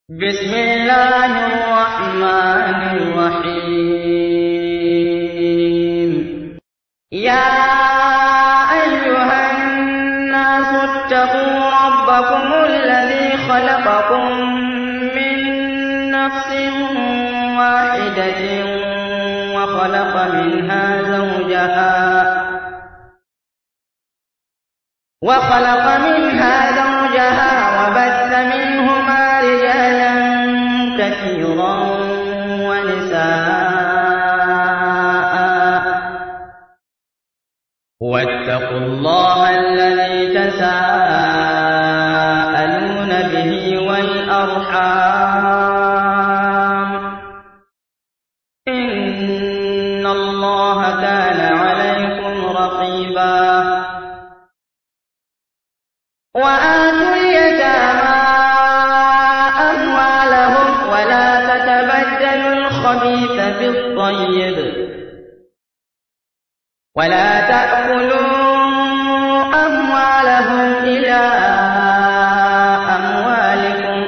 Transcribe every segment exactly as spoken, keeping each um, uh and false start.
بسم الله الرحمن الرحيم. يا أيها الناس اتقوا ربكم الذي خلقكم من نفس واحدة وخلق منها زوجها وخلق منها زوجها وبث منهما رجالا كثيرا ونساء واتقوا الله الذي تساءلون به والأرحام إن الله كان عليكم رقيبا. وآتوا اليتامى أموالهم ولا تتبدلوا الخبيث بالطيب ولا تأكلوا أموالهم إلى أموالكم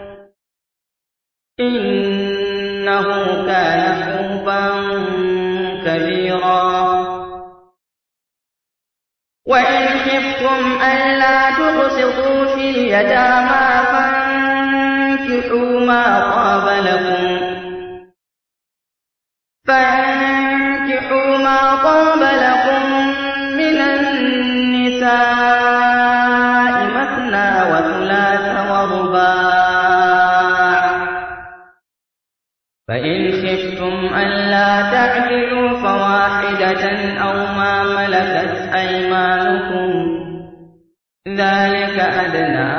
إنه كان حوبا كبيرا. وإن خفتم ألا تقسطوا في اليتامى فانكحوا ما طاب لكم فانكحوا ما طاب لكم من النساء مثنى وثلاث ورباع فإن خفتم ألا تعدلوا فواحدة أو ما ملكت أيمانكم ذلك أدنى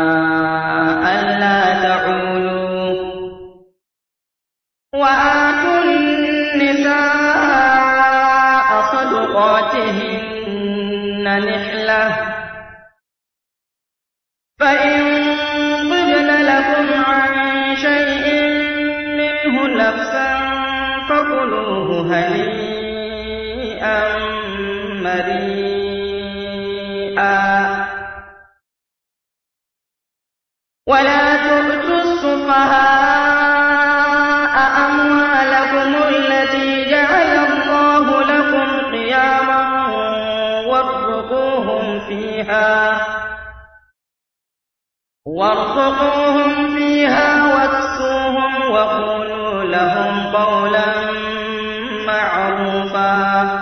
ألا تعولوا. وآتوا النساء صدقاتهن نحلة فإن طبن لكم عن شيء منه نفسا فكلوه هنيئا مريئا. ولا تؤتوا السفهاء أموالكم التي جعل الله لكم قياما وارزقوهم فيها وارزقوهم فيها واكسوهم وقولوا لهم قولا معروفا.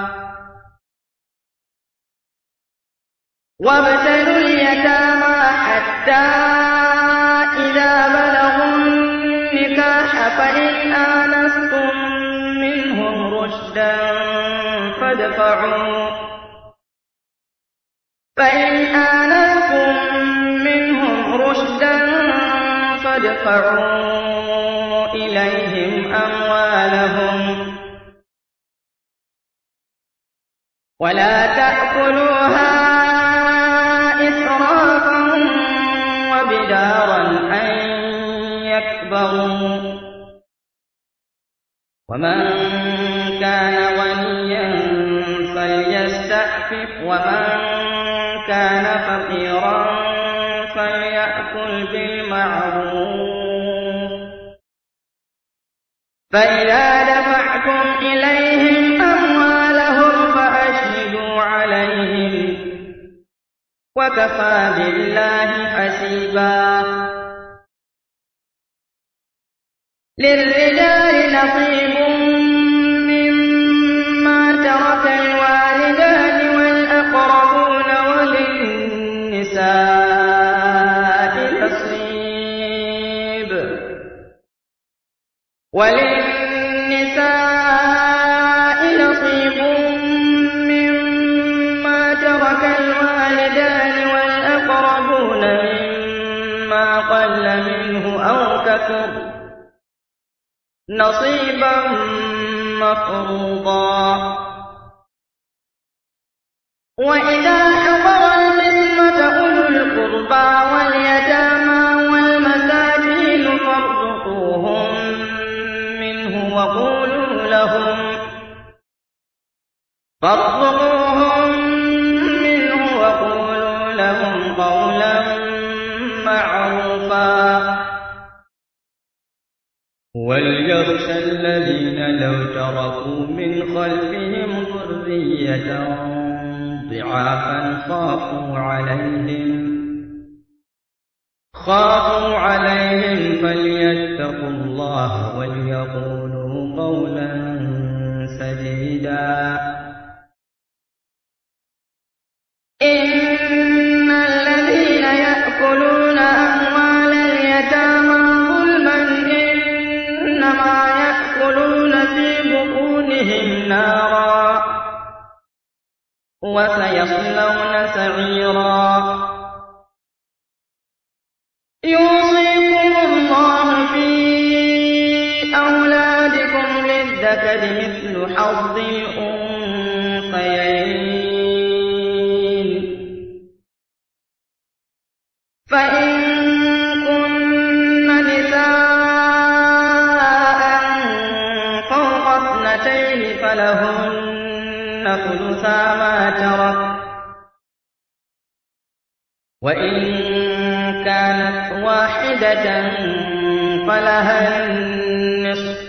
وابتلوا اليتامى حتى إذا بلغوا النكاح فإن آنستم منهم رشدا فادفعوا فإن آنستم منهم رشدا فادفعوا إليهم أموالهم ولا تأكلوها إسرافا وبدارا أن يكبروا. ومن كان غنيا فليستعفف ومن كان فقيرا فليأكل بالمعروف. فإذا دفعتم إليهم أموالهم فأشهدوا عليهم وكفى بالله حسيبا. للرجال نصيب مما ترك الوالدان والأقربون وللنساء نصيب وللنساء نصيب مما ترك الوالدان والأقربون مما قل منه أو كثر نصيبا مفروضا. وإذا حضر القسمة أولو القربى واليتامى والمساكين فارزقوهم منه وقولوا لهم فارزقوهم منه وقولوا لهم قولا معروفا. وَلْيَخْشَ الَّذِينَ لَوْ تَرَكُوا مِنْ خَلْفِهِمْ ذُرِّيَّةً ضِعَافًا خَافُوا عَلَيْهِمْ خَافُوا عَلَيْهِمْ فَلْيَتَّقُوا اللَّهَ وَلْيَقُولُوا قَوْلًا سَدِيدًا. إِنَّ الَّذِينَ يَأْكُلُونَ أَمْوَالَ الْيَتَامَىٰ ظُلْمًا إِنَّمَا يَأْكُلُونَ فِي بُطُونِهِمْ نَارًا وَسَيَصْلَوْنَ سَعِيرًا. يُوصِيكُمُ اللَّهُ فِي أَوْلَادِكُمْ لِلذَّكَرِ مِثْلُ حَظِّ الْأُنثَيَيْنِ ۚ فَإِن كُنَّ نِسَاءً فَوْقَ اثْنَتَيْنِ فَلَهُنَّ ثُلُثَا مَا تَرَكَ، وَإِن كَانَتْ وَاحِدَةً فَلَهَا النِّصْفُ،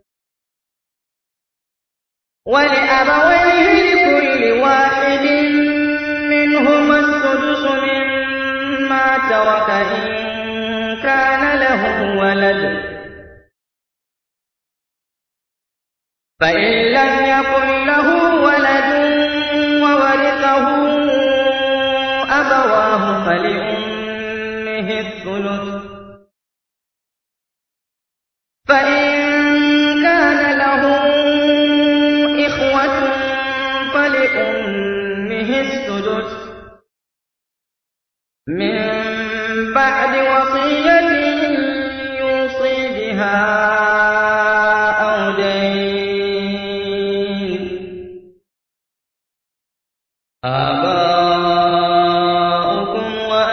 وَلِأَبَوَيْهِ لِكُلِّ وَاحِدٍ مِّنْهُمَا السُّدُسُ مِمَّا تَرَكَ إِن كَانَ لَهُ وَلَدٌ، فَإِن لَّمْ يَكُن لَّهُ وَلَدٌ وَوَرِثَهُ أَبَوَاهُ فَلِأُمِّهِ الثُّلُثُ، فَإِن كَانَ لَهُ إِخْوَةٌ فَلِأُمِّهِ السُّدُسُ مِن بَعْدِ وَصِيَّةٍ يُوصِي بِهَا أَوْ دَيْنٍ. آبَاؤُكُمْ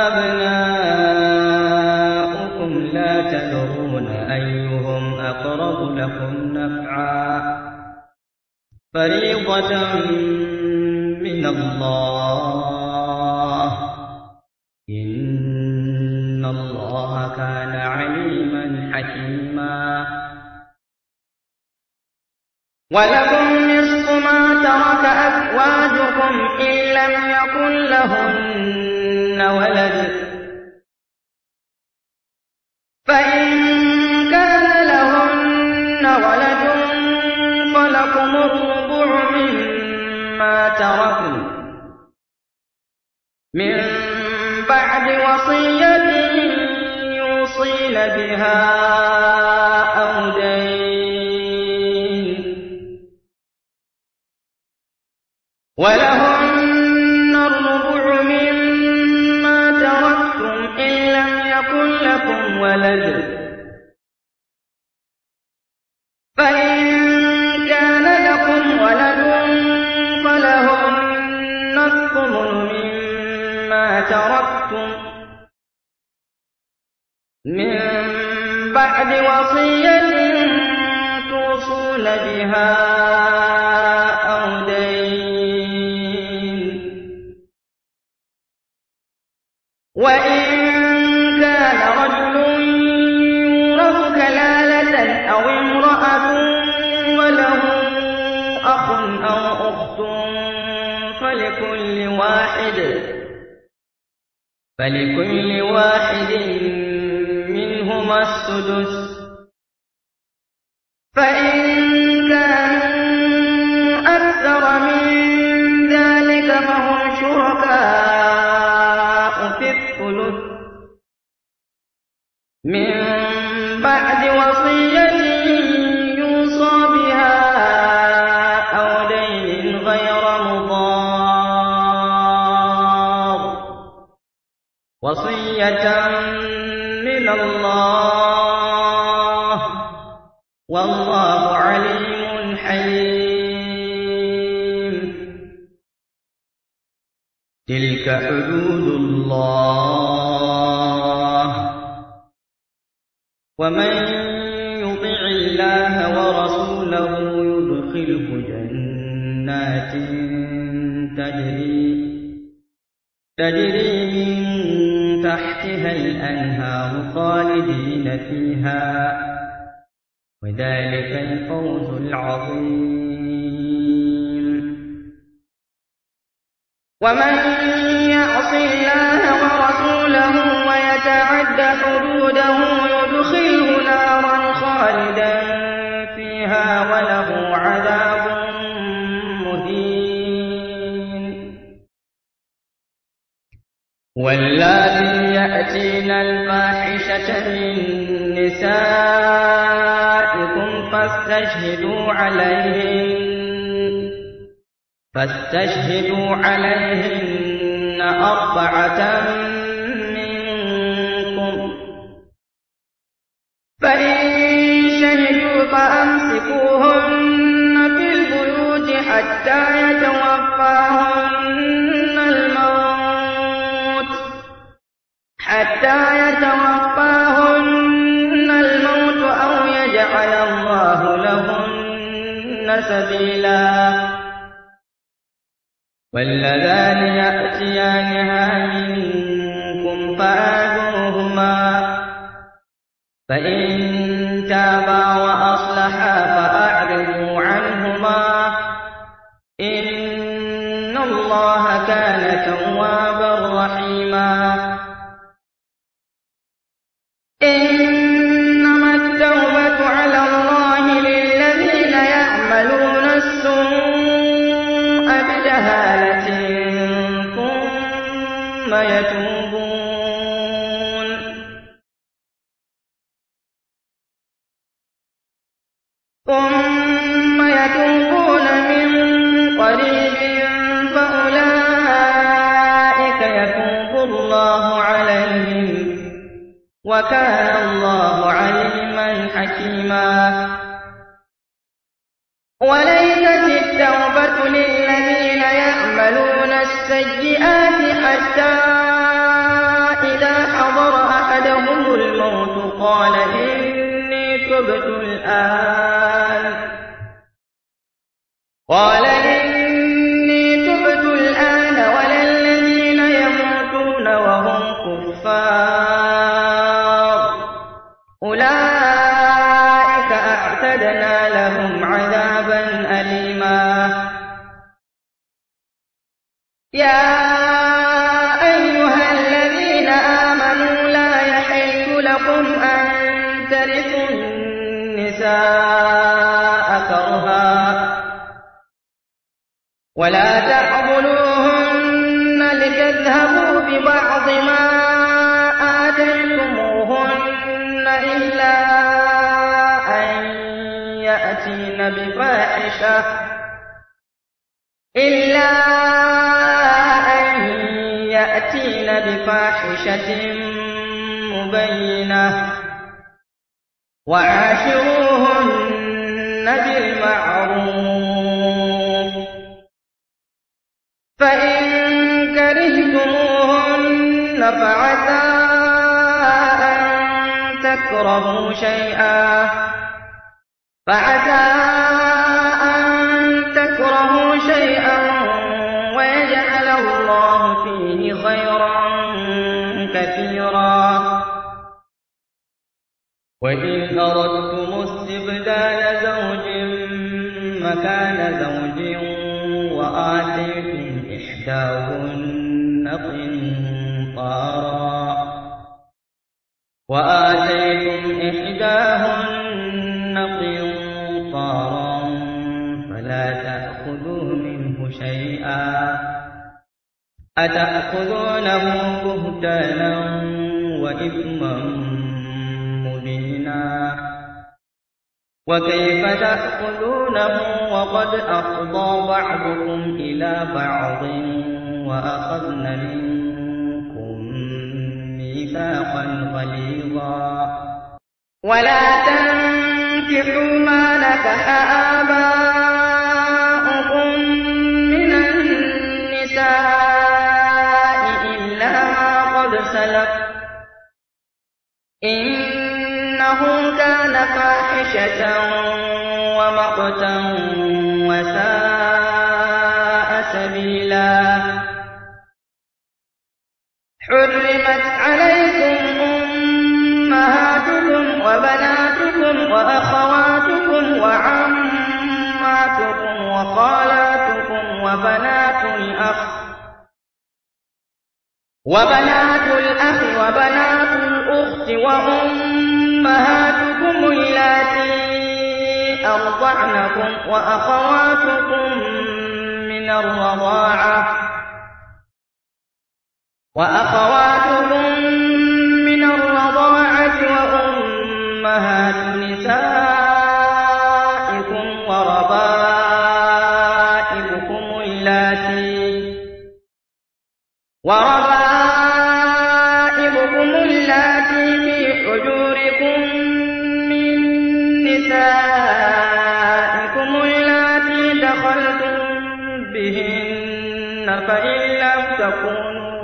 وَأَبْنَاؤُكُمْ لَا تَدْرُونَ أَيُّهُمْ أَقْرَبُ لَكُمْ نَفْعًا ۚ فَرِيضَةً مِّنَ اللَّهِ ۗ إِنَّ اللَّهَ كَانَ عَلِيمًا حَكِيمًا. وَلَكُمْ نِصْفُ مَا تَرَكَ أَزْوَاجُكُمْ إِن لَّمْ يَكُن لَّهُنَّ وَلَدٌ، فَإِن كَانَ لَهُنَّ وَلَدٌ فَلَكُمُ الرُّبُعُ مِمَّا تَرَكْنَ مِن بَعْدِ وَصِيَّةٍ يُوصِينَ بِهَا أَوْ دَيْنٍ. وَلَهُنَّ الرُّبُعُ مِمَّا تَرَكْتُمْ إِن لَّمْ يَكُن لَّكُمْ وَلَدٌ، فَإِن كَانَ لَكُمْ وَلَدٌ فَلَهُنَّ الثُّمُنُ مِمَّا تَرَكْتُم مِّن بَعْدِ وَصِيَّةٍ تُوصُونَ بِهَا أَوْ دَيْنٍ. وَإِن كَانَ رَجُلٌ يُورَثُ كَلَالَةً أَوِ امْرَأَةٌ وَلَهُ أَخٌ أَوْ أُخْتٌ فَلِكُلِّ وَاحِدٍ فَلِكُلِّ وَاحِدٍ مِّنْهُمَا السُّدُسُ، فَإِن كَانُوا أَكْثَرَ مِن ذَٰلِكَ فَهُمْ شُرَكَاءُ فِي الثُّلُثِ مِن بَعْدِ وَصِيَّةٍ يُوصَىٰ بِهَا أَوْ دَيْنٍ غَيْرَ مُضَارٍّ ۚ وَصِيَّةً مِّنَ اللَّهِ ۗ وَاللَّهُ عَلِيمٌ حَلِيمٌ. تِلْكَ حُدُودُ اللَّهِ، وَمَن يُطِعِ اللَّهَ وَرَسُولَهُ يُدْخِلْهُ جَنَّاتٍ تَجْرِي مِن تَحْتِهَا الْأَنْهَارُ خَالِدِينَ فِيهَا وذلك الفوز العظيم. ومن يعص الله ورسوله ويتعد حدوده يدخله نارا خالدا فيها وله عذاب مهين. واللاتي يأتين الفاحشة من نسائكم فاستشهدوا عليهن فاستشهدوا عليهن أربعة منكم، فإن شهدوا فأمسكوهن في البيوت حتى يتوفاهن الموت حتى يتوفاهن الموت أو يجعل الله لهن سبيلا. واللذان يأتيانها منكم فآذوهما، فإن تابا وأصلحا فأعرضوا عنهما، إن الله كان توابا رحيما. إنما التوبة على الله للذين يعملون السوء بجهالة ثم يتوبون ثم يتوبون من قريب فأولئك يتوب الله عليهم، وكان الله عليما حكيما. وليست التوبة للذين يعملون السيئات حتى إذا حضر أحدهم الموت قال إني تبت الآن قال إني تبت الآن ولا الذين يموتون وهم كفار أولئك أعتدنا لهم عذابا أليما. يا أيها الذين آمنوا لا يحل لكم أن ترثوا النساء كرها ولا تعضلوهن لتذهبوا ببعض ما آتيتموهن إلا أن يأتين بفاحشة إلا أن يأتين بفاحشة مبينة وعاشروهن بالمعروف، فإن كرهتموهن فعسى أن تكرهوا شيئا فعسى أن تكرهوا شيئا ويجعل الله فيه خيرا كثيرا. وإن أردتم استبدال زوج مكان زوج وآتيتم إحداهن قنطارا وآتيتم إحداهن قنطارا فلا تأخذوا منه شيئا أتأخذونه بهتانا وإثما مبينا. وكيف تأخذونه وقد أفضى بعضكم إلى بعض وأخذن منكم ميثاقا غليظا. ولا تنكحوا ما نكح آباؤكم من النساء إلا ما قد سلف إنه كان فاحشة ومقتا وساء سبيلا. حرمت عليكم أمهاتكم وبناتكم وأخواتكم وبنات الأخ وبنات الأخت وأمهاتكم اللاتي أرضعنكم وأخواتكم من الرضاعة وأخواتكم من الرضاعة وأمهات نسائكم وربائبكم اللاتي وربائبكم اللاتي في حجوركم من نسائكم اللاتي دخلتم بهن فإن لم تكونوا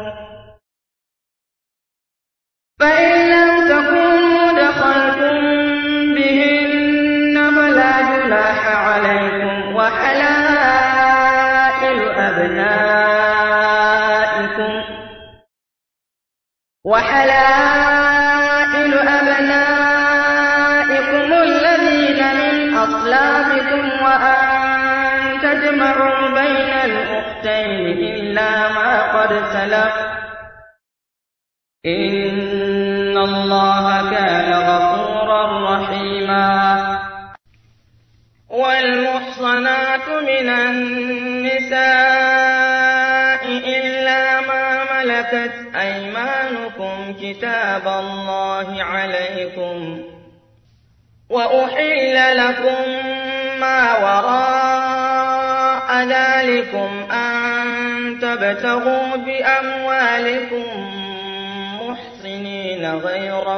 فإن لم تكونوا دخلتم بهن فلا جناح عليكم وحلائل أبنائكم وحلائل أبنائكم الذين من أصلابكم وأن تجمعوا بين الأختين إلا ما قد سلف إن الله كان غفورا رحيما. والمحصنات من النساء إلا ما ملكت أيمانكم كتاب الله عليكم وأحل لكم ما وراء ذلكم أن تبتغوا بأموالكم محصنين غير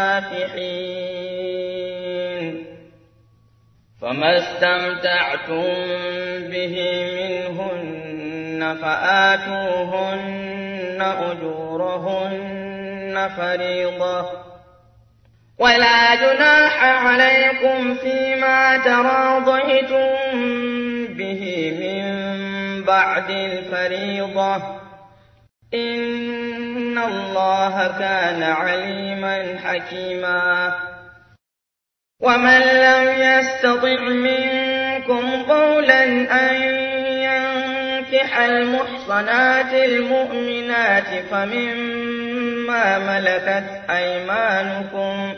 مسافحين فما استمتعتم به منهن فآتوهن أجورهن فريضة ولا جناح عليكم فيما تراضيتم به من بعد الفريضة إن الله كان عليما حكيما. ومن لم يستطع منكم قولا أن ينكح المحصنات المؤمنات فمما ملكت أيمانكم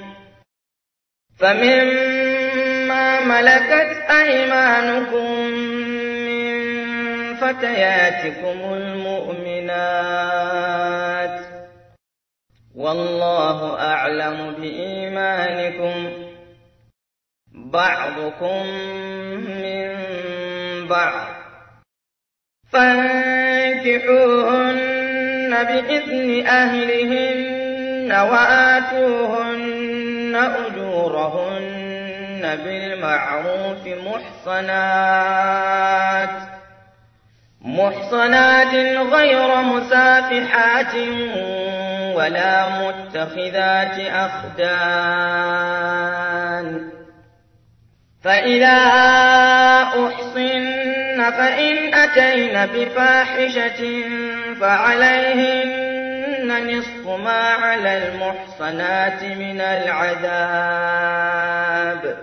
فمما ملكت أيمانكم من فتياتكم المؤمنات والله أعلم بإيمانكم بعضكم من بعض فانكحوهن بإذن أهلهن وآتوهن أجورهن بالمعروف محصنات محصنات غير مسافحات ولا متخذات أخدان فإذا أحصن فإن أتين بفاحشة فعليهن نصف ما على المحصنات من العذاب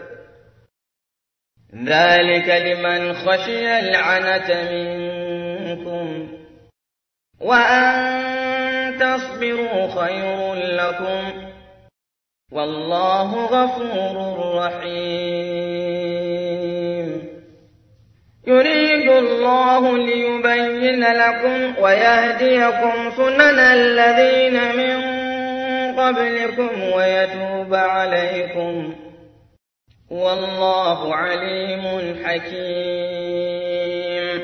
ذلك لمن خشي العنة منكم وأن تصبروا خير لكم والله غفور رحيم. يريد الله ليبين لكم ويهديكم سنن الذين من قبلكم ويتوب عليكم والله عليم حكيم.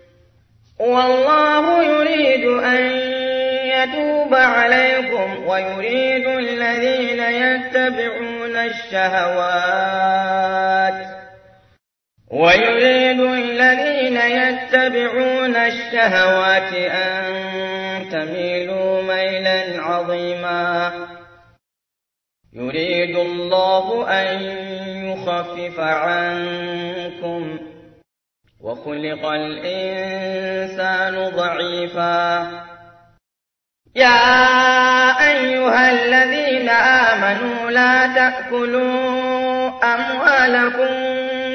والله يريد أن يتوب عليكم ويريد الذين يتبعون الشهوات ويريد الذين يتبعون الشهوات أن تميلوا ميلا عظيما. يريد الله أن يخفف عنكم وخلق الإنسان ضعيفا. يا أيها الذين آمنوا لا تأكلوا أموالكم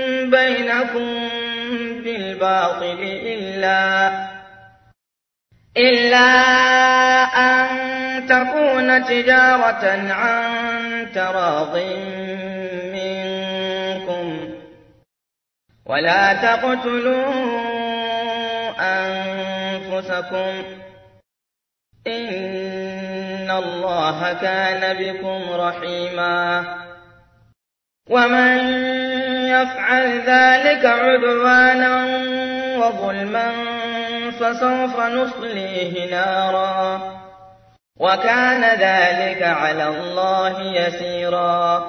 بينكم بالباطل إلا إلا أن تكون تجارة عن تراض منكم ولا تقتلوا أنفسكم إن الله كان بكم رحيما ومن يفعل ذلك عدوانا وظلما فسوف نصليه نارا وكان ذلك على الله يسيرا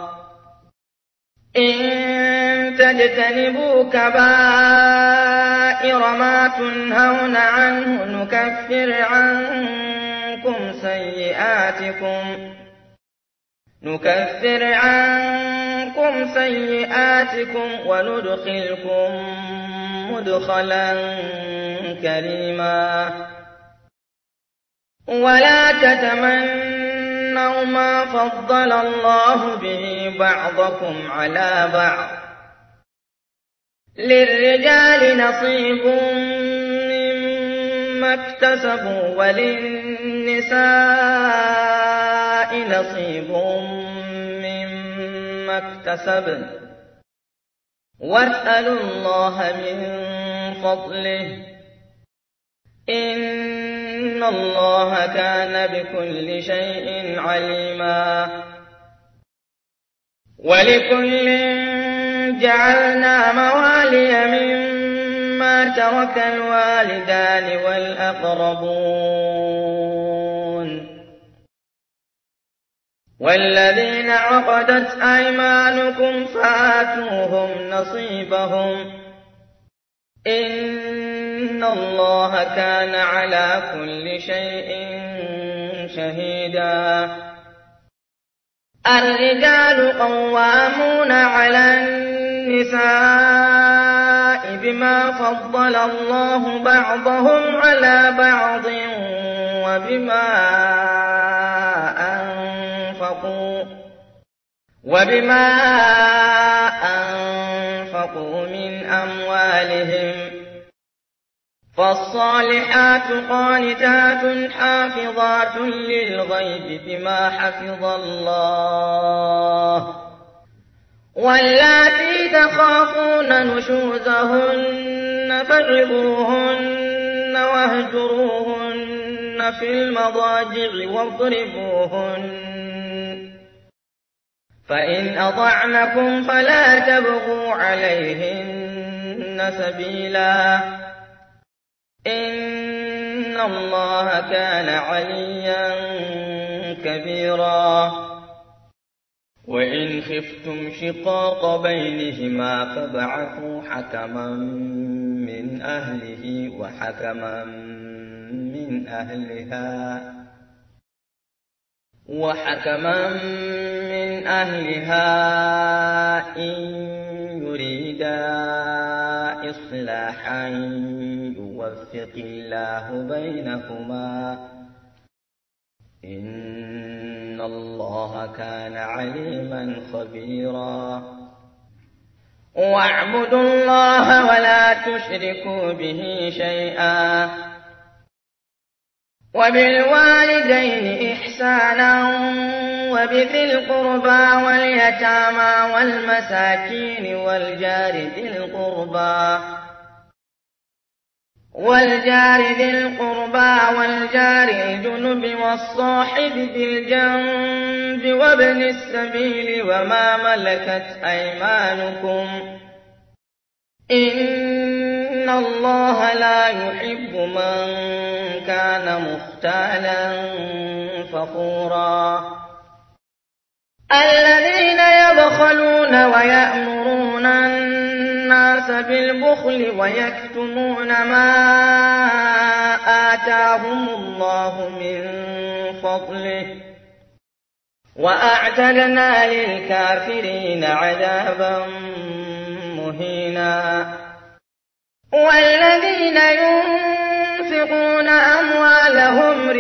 إن تجتنبوا كبائر ما تنهون عنه نكفر عنكم سيئاتكم نكفر عنكم سيئاتكم وندخلكم مدخلا كريما ولا تتمنوا ما فضل الله به بعضكم على بعض للرجال نصيب مما اكتسبوا وللنساء نصيب مما اكتسبن واسألوا الله من فضله إن الله كان بكل شيء عليما ولكل جعلنا موالي مما ترك الوالدان والأقربون والذين عقدت أيمانكم فآتوهم نصيبهم إن الله كان على كل شيء شهيدا الرجال قوامون على النساء بما فضل الله بعضهم على بعض وبما أنفقوا وبما أنفقوا من أموالهم فالصالحات قانتات حافظات للغيب بما حفظ الله واللاتي تخافون نشوزهن فعظوهن واهجروهن في المضاجع واضربوهن فإن أطعنكم فلا تبغوا عليهن سبيلا إن الله كان عليا كبيرا وإن خفتم شقاق بينهما فابعثوا حكما من أهله وحكما من أهلها وحكما من أهلها إن يريدا إصلاحا يوفق الله بينهما إن الله كان عليما خبيرا واعبدوا الله ولا تشركوا به شيئا وبالوالدين إحسانا وبذي القربى واليتامى والمساكين والجار ذي القربى والجار ذي القربى والجار الجنب والصاحب بالجنب وابن السبيل وما ملكت أيمانكم إن الله لا يحب من كان مختالا فخورا الذين يبخلون ويأمرون الناس بالبخل ويكتمون ما آتاهم الله من فضله وأعتدنا للكافرين عذابا مهينا والذين ينفقون أموالهم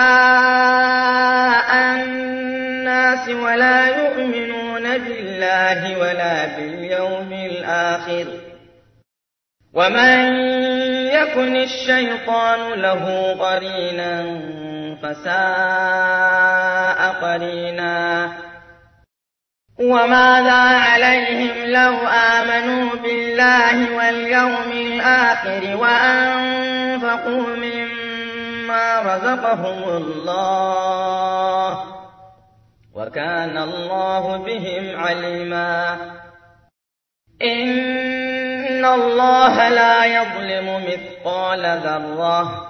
رئاء الناس ولا يؤمنون بالله ولا باليوم الآخر ومن يكن الشيطان له قرينا فساء قرينا وماذا عليهم لو آمنوا بالله واليوم الآخر وأنفقوا مما رزقهم الله وكان الله بهم عليما إن الله لا يظلم مثقال ذرة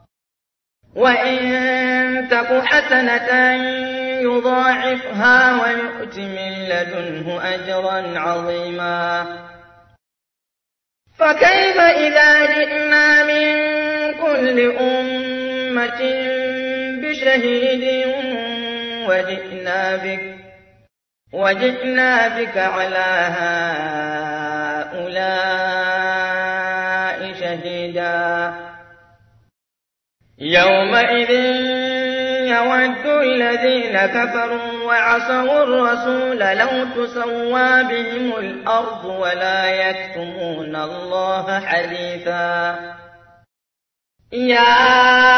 وإن تك حسنة يضاعفها ويؤت من لدنه أجرا عظيما فكيف إذا جئنا من كل أمة بشهيد وجئنا بك وجئنا بك على هؤلاء شهيدا يومئذ يود الذين كفروا وعصوا الرسول لو تسوى بهم الأرض ولا يكتمون الله حديثا يا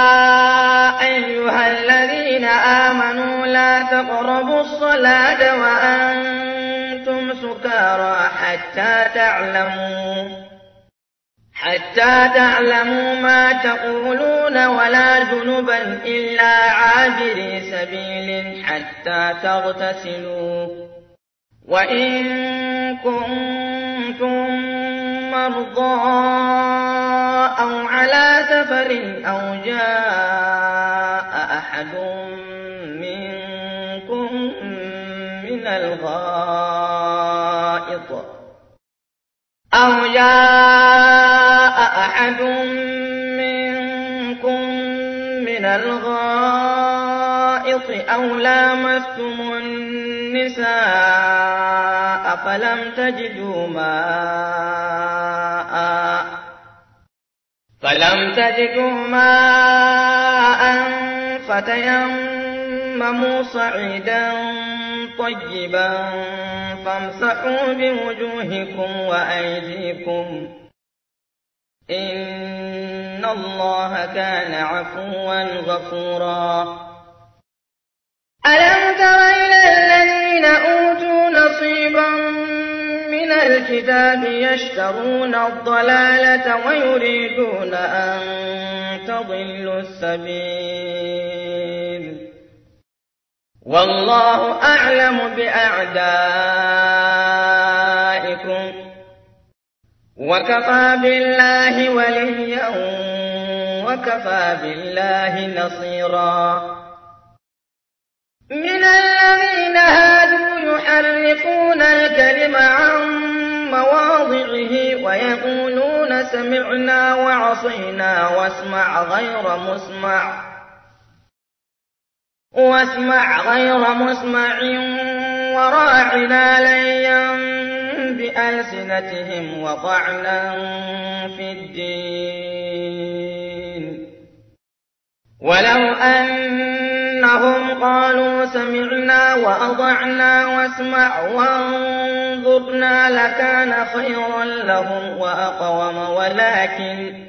أيها الذين آمنوا لا تقربوا الصلاة وأنتم سكارى حتى تعلموا حتى تعلموا ما تقولون ولا جنبا إلا عابري سبيل حتى تغتسلوا وإن كنتم مرضى أو على سفر أو جاء أحد منكم من الغائط أو جاء أحد منكم من الغائط أو لامستم النساء فلم تجدوا ماء فلم تجدوا ماء فتيمموا صعيدا طيبا فامسحوا بوجوهكم وأيديكم إن الله كان عفوا غفورا ألم تر إلى الذين أوتوا نصيبا من الكتاب يشترون الضلالة ويريدون أن تضلوا السبيل والله أعلم بأعدائكم وكفى بالله وليا وكفى بالله نصيرا من الذين هادوا يحرفون الكلم عن مواضعه ويقولون سمعنا وعصينا واسمع غير مسمع واسمع غير مسمع وراعنا ليا بألسنتهم وطعنا في الدين ولو أنهم قالوا سمعنا وأطعنا واسمع وانظرنا لكان خيرا لهم وأقوم ولكن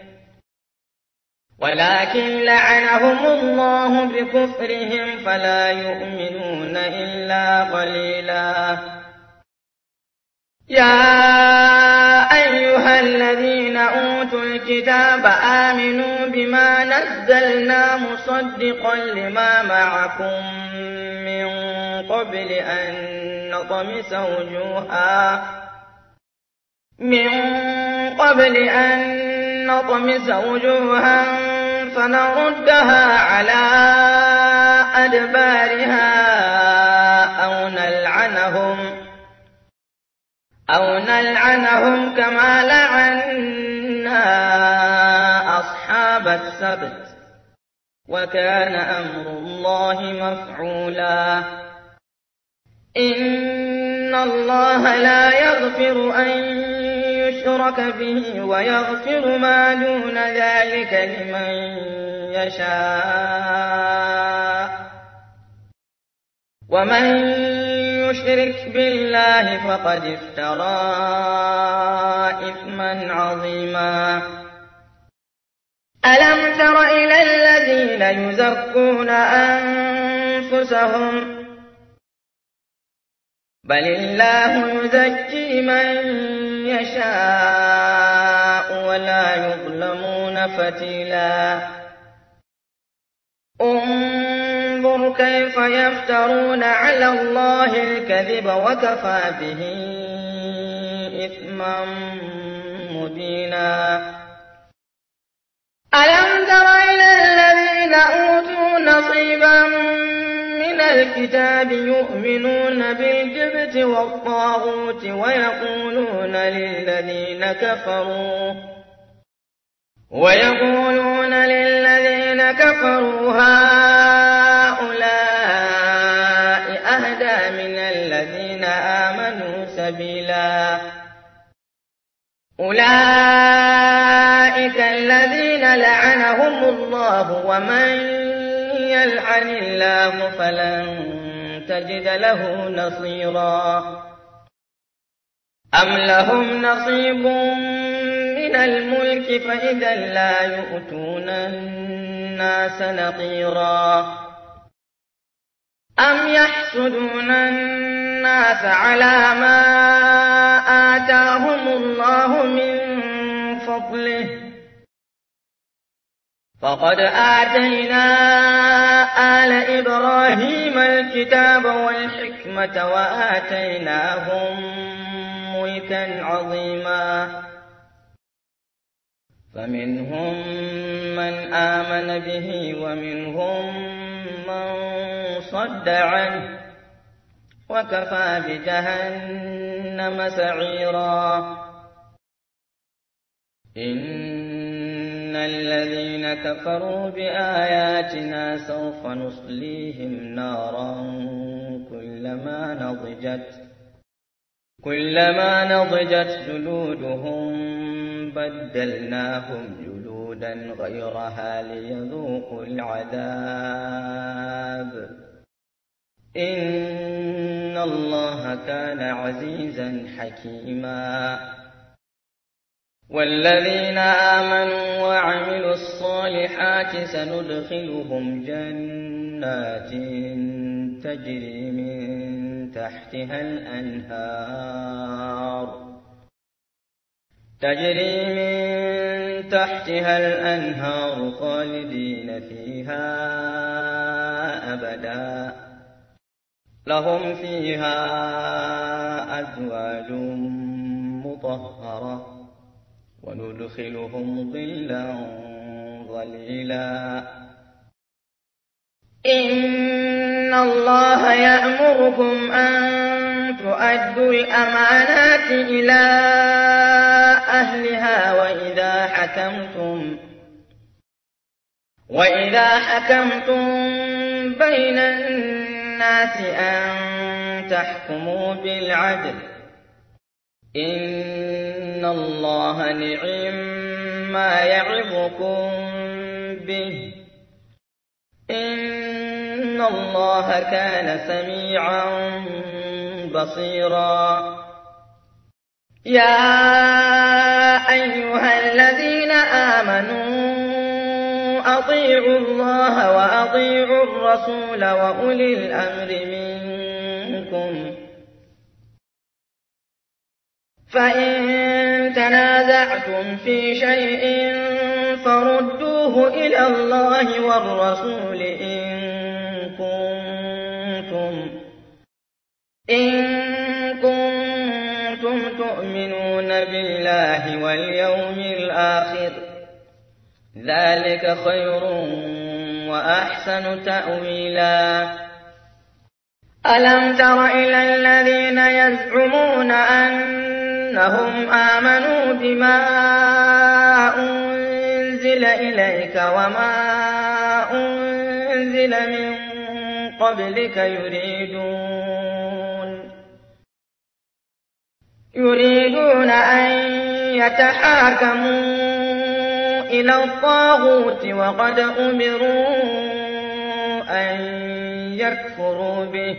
ولكن لعنهم الله بكفرهم فلا يؤمنون إلا قليلا يا أيها الذين أوتوا الكتاب آمنوا بما نزلنا مصدقا لما معكم من قبل أن نطمس وجوها من قبل أن نطمس وجوها فنردها على أدبارها أو نلعنهم أو نلعنهم كما لعنا أصحاب السبت وكان أمر الله مفعولا إن الله لا يغفر أن يشرك به ويغفر ما دون ذلك لمن يشاء ومن يشرك بالله فقد افترى إثما عظيما ألم تر إلى الذين يزكون أنفسهم بل الله يزكي من يشاء ولا يظلمون فتيلا انظر كيف يفترون على الله الكذب وكفى به إثما مبينا ألم تر إلى الذين أوتوا نصيبا من الكتاب يؤمنون بالجبت والطاغوت ويقولون للذين كفروا ويقولون للذين كفروا هؤلاء أهدى من الذين آمنوا سبيلا أولئك الذين لعنهم الله ومن يلعن الله فلن تجد له نصيرا أم لهم نصيب من الملك فإذا لا يؤتون الناس نقيرا أم يحسدون الناس على ما آتاهم الله من فضله فقد آتينا آل إبراهيم الكتاب والحكمة وآتيناهم ملكا عظيما فمنهم من آمن به ومنهم من صد عنه وكفى بجهنم سعيرا إن الذين كفروا بآياتنا سوف نصليهم نارا كلما نضجت كلما نضجت جلودهم بدلناهم جلودا غيرها ليذوقوا العذاب إن الله كان عزيزا حكيما والذين آمنوا وعملوا الصالحات سندخلهم جنات تجري من تحتها الأنهار تجري من تحتها الأنهار خالدين فيها أبدا لهم فيها أزواج مطهرة وندخلهم ظلا ظليلا إن الله يأمركم أن تؤدوا الأمانات إلى أهلها وإذا حكمتم وإذا حكمتم بين الناس أن تحكموا بالعدل إن الله نعم ما يعظكم به إن الله كان سميعا بصيرا يا أيها الذين آمنوا أطيعوا الله وأطيعوا الرسول وأولي الأمر منكم فإن تنازعتم في شيء فردوه إلى الله والرسول إن كنتم إن كنتم تؤمنون بالله واليوم الآخر ذلك خير وأحسن تأويلا ألم تر إلى الذين يزعمون أنهم آمنوا بما أنزل إليك وما أنزل من قبلك يريدون يريدون أن يتحاكموا إلى الطاغوت وقد أمروا أن يكفروا به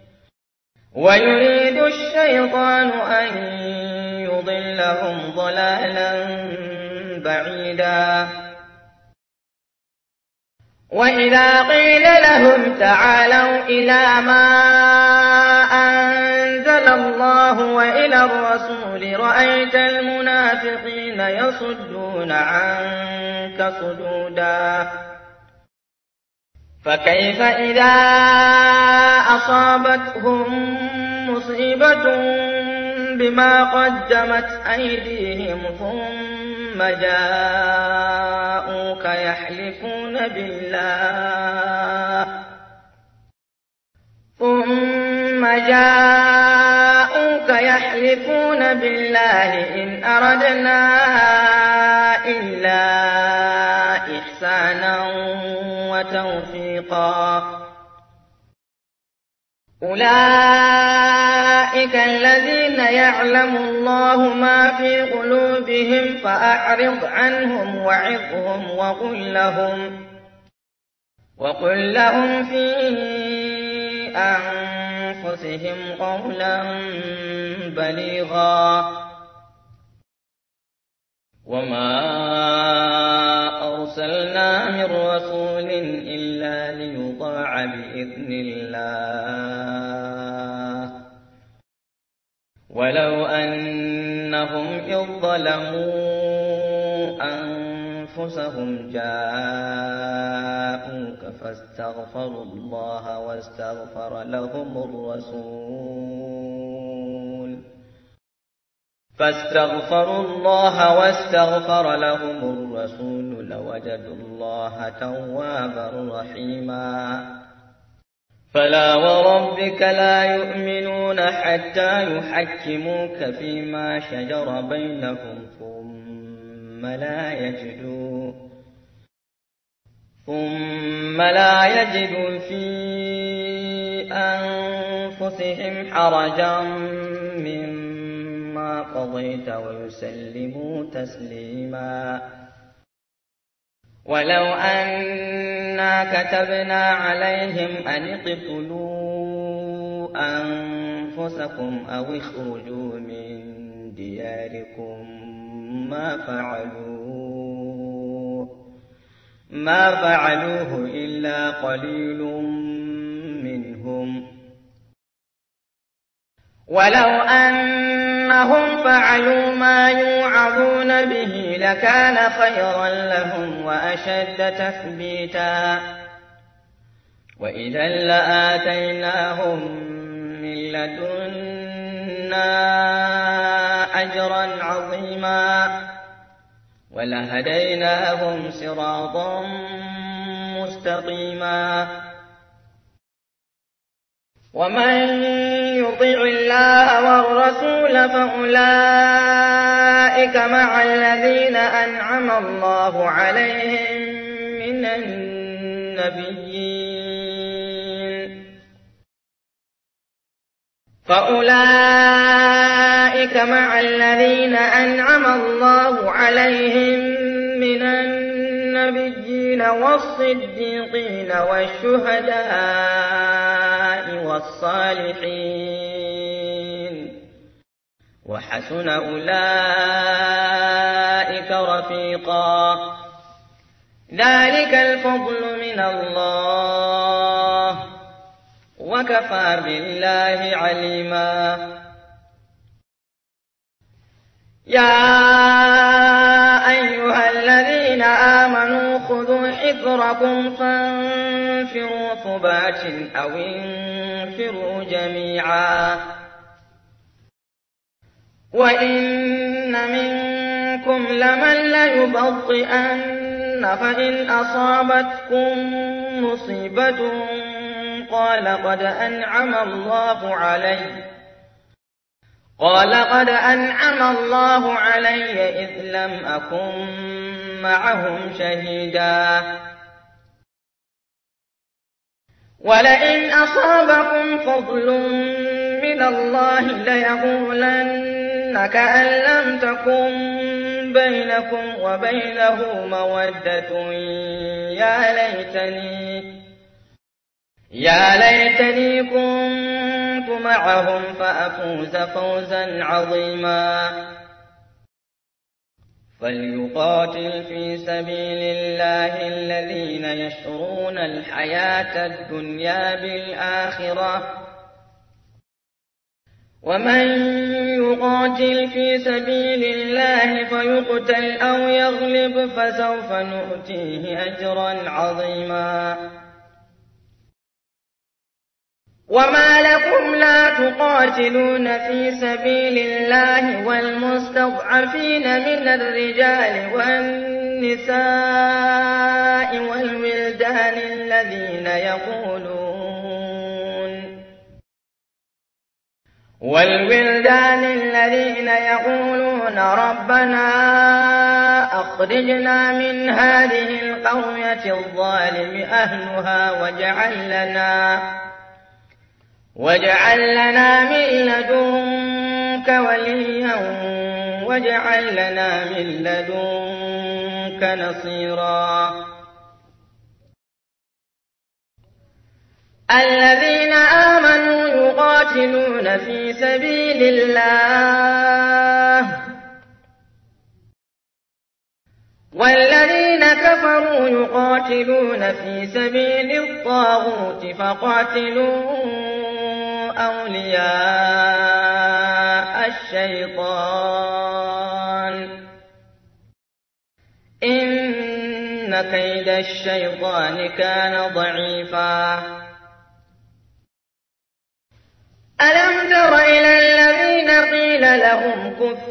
ويريد الشيطان أن يضلهم ضلالا بعيدا وإذا قيل لهم تعالوا إلى ما أنزل الله وإلى الرسول رأيت المنافقين يصدون عنك صدودا فكيف إذا أصابتهم مصيبة بما قدمت أيديهم ثم جاءوك يحلفون بالله ثم جاءوك يحلفون بالله إن أردنا إلا إحسانا وتوفيقا أولئك الذين يعلم الله ما في قلوبهم فأعرض عنهم وعظهم وقل لهم وقل لهم في أنفسهم قولا بليغا وما أرسلنا من رسول إلا ليطاع بإذن الله ولو أنهم إذ ظلموا أنفسهم جاءوك فاستغفروا الله واستغفر لهم الرسول فاستغفروا الله واستغفر لهم الرسول لوجدوا الله توابا رحيما فلا وربك لا يؤمنون حتى يحكموك فيما شجر بينهم ثم لا يجدوا ثم لا يجدوا في أنفسهم حرجا مما قضيت ويسلموا تسليما ولو أنا كتبنا عليهم أن اقتلوا أنفسكم أو اخرجوا من دياركم ما فعلوه ما فعلوه إلا قليل منهم ولو أنهم فعلوا ما يوعظون به لكان خيرا لهم وأشد تثبيتا وإذا لآتيناهم من لدنا أجرا عظيما ولهديناهم صراطا مستقيما ومن يطع الله والرسول فأولئك مع الذين أنعم الله عليهم من النبيين فأولئك مع الذين أنعم الله عليهم من النبيين والصديقين والشهداء والصالحين وحسن أولئك رفيقا ذلك الفضل من الله وكفى بالله عليما يا أيها الذين آمنوا خذوا حذركم فانفروا ثبات أو انفروا جميعا وإن منكم لمن ليبطئن فإن أصابتكم مصيبة قال قد أنعم الله علي قال قد أنعم الله علي إذ لم أكن معهم شهيدا ولئن أصابكم فضل من الله ليقولن كأن لم تكن بينكم وبينه مودة يا ليتني يا ليتني كنت معهم فأفوز فوزا عظيما فليقاتل في سبيل الله الذين يشرون الحياة الدنيا بالآخرة ومن يقاتل في سبيل الله فيقتل أو يغلب فسوف نؤتيه أجرا عظيما. وما لكم لا تقاتلون في سبيل الله والمستضعفين من الرجال والنساء والولدان الذين يقولون والولدان الذين يقولون ربنا أخرجنا من هذه القرية الظالم أهلها واجعل لنا واجعل لنا من لدنك وليا واجعل لنا من لدنك نصيرا. الذين آمنوا يقاتلون في سبيل الله والذين كفروا يقاتلون في سبيل الطاغوت فقاتلوا أولياء الشيطان إن كيد الشيطان كان ضعيفا. ألم تر إلى الذين قيل لهم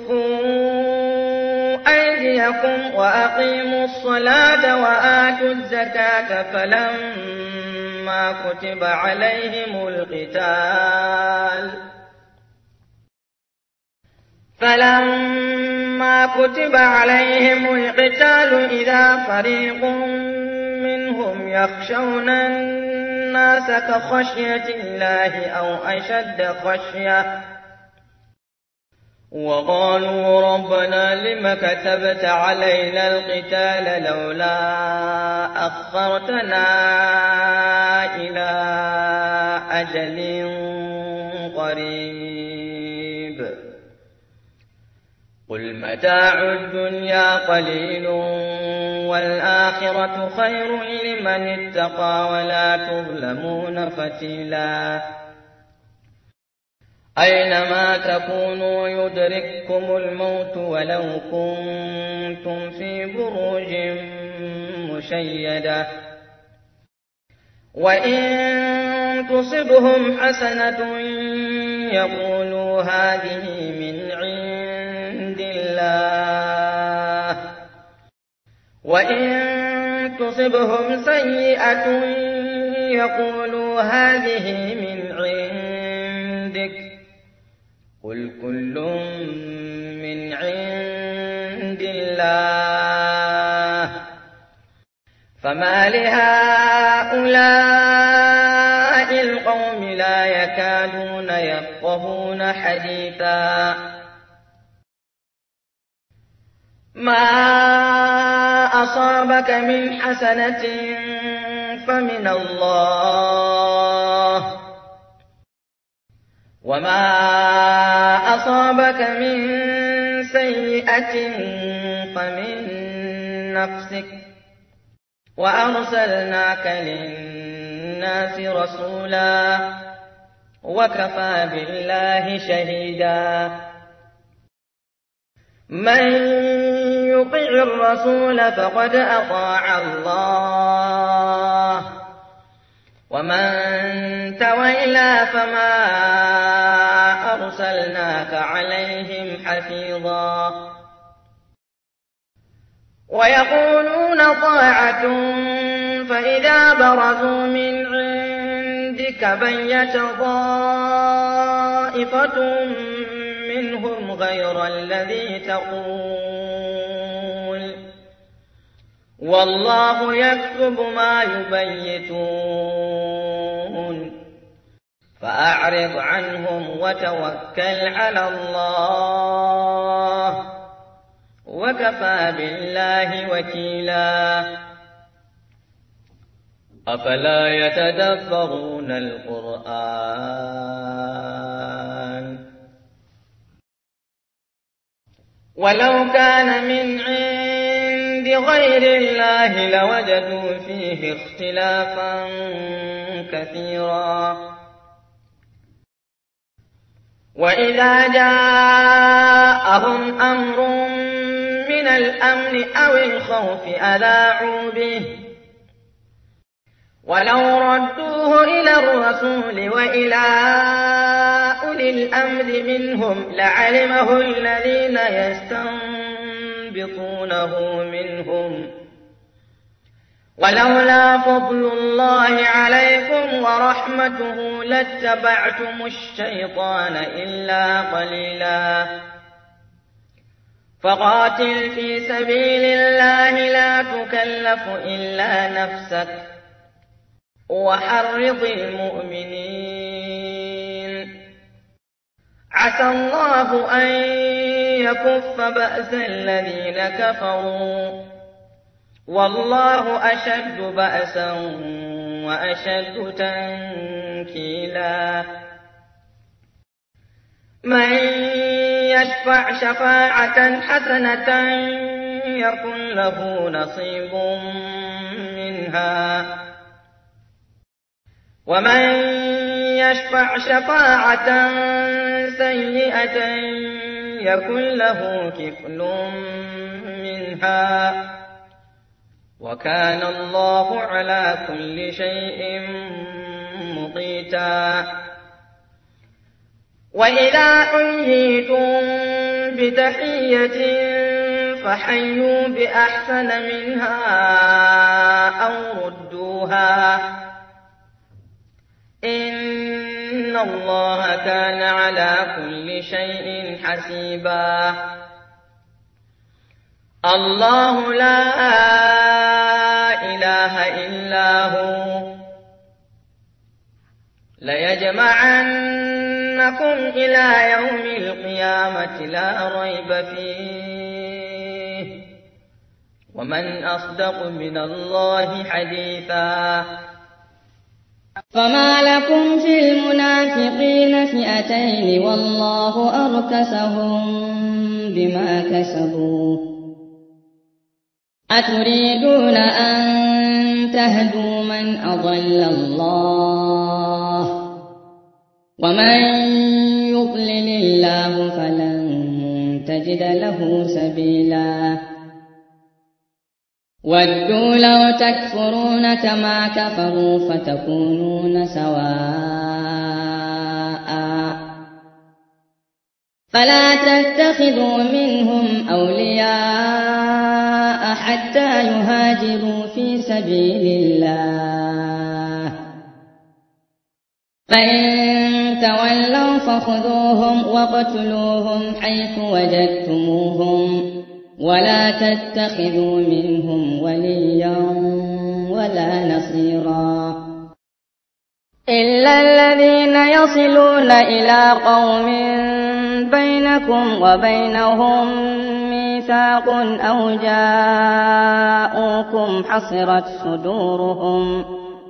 كفوا أيديكم وأقيموا الصلاة وآتوا الزكاة فلما كتب عليهم القتال فلما كتب عليهم القتال إذا فريق منهم يخشون الناس كخشية الله أو أشد خشية وقالوا ربنا لم كتبت علينا القتال لولا أخرتنا إلى أجل قريب قل متاع الدنيا قليل والآخرة خير لمن اتقى ولا تظلمون فتيلا. أينما تكونوا يدرككم الموت ولو كنتم في بروج مشيدة وإن تصبهم حسنة يقولوا هذه من عند الله وإن تصبهم سيئة يقولوا هذه من عندك قل كل من عند الله فما لهؤلاء القوم لا يكادون يفقهون حديثا. ما أصابك من حسنة فمن الله وما أصابك من سيئة فمن نفسك وأرسلناك للناس رسولا وكفى بالله شهيدا. من يطع الرسول فقد أطاع الله ومن تولى فما أرسلناك عليهم حفيظا. ويقولون طاعة فإذا برزوا من عندك بيت طائفة منهم غير الذي تقول والله يكتب ما يبيتون فأعرض عنهم وتوكل على الله وكفى بالله وكيلا. أفلا يتدبرون القرآن ولو كان من عند غير الله لوجدوا فيه اختلافا كثيرا. وإذا جاءهم أمر من الأمن أو الخوف أذاعوا به ولو ردوه إلى الرسول وإلى أولي الأمر منهم لعلمه الذين يستنبطونه منهم ولولا فضل الله عليكم ورحمته لاتبعتم الشيطان إلا قليلا. فقاتل في سبيل الله لا تكلف إلا نفسك وحرض المؤمنين عسى الله أن يكف بأس الذين كفروا والله أشد بأسا وأشد تنكيلا. من يشفع شفاعة حسنة يكن له نصيب منها ومن يشفع شفاعة سيئة يكن له كفل منها وكان الله على كل شيء مقيتا. وإذا حييتم بتحية فحيوا بأحسن منها أو ردوها إن الله كان على كل شيء حسيبا. الله لا إله إلا هو ليجمعنكم إلى يوم القيامة لا ريب فيه ومن أصدق من الله حديثا. فما لكم في المنافقين فئتين والله أركسهم بما كسبوا أتريدون أن تهدوا من أضل الله ومن يضلل الله فلن تجد له سبيلا. ودوا لو تكفرون كما كفروا فتكونون سواء فلا تتخذوا منهم أولياء حتى يهاجروا في سبيل الله فإن تولوا فخذوهم واقتلوهم حيث وجدتموهم ولا تتخذوا منهم وليا ولا نصيرا إلا الذين يصلون إلى قوم بينكم وبينهم ميثاق أو جاءوكم حصرت صدورهم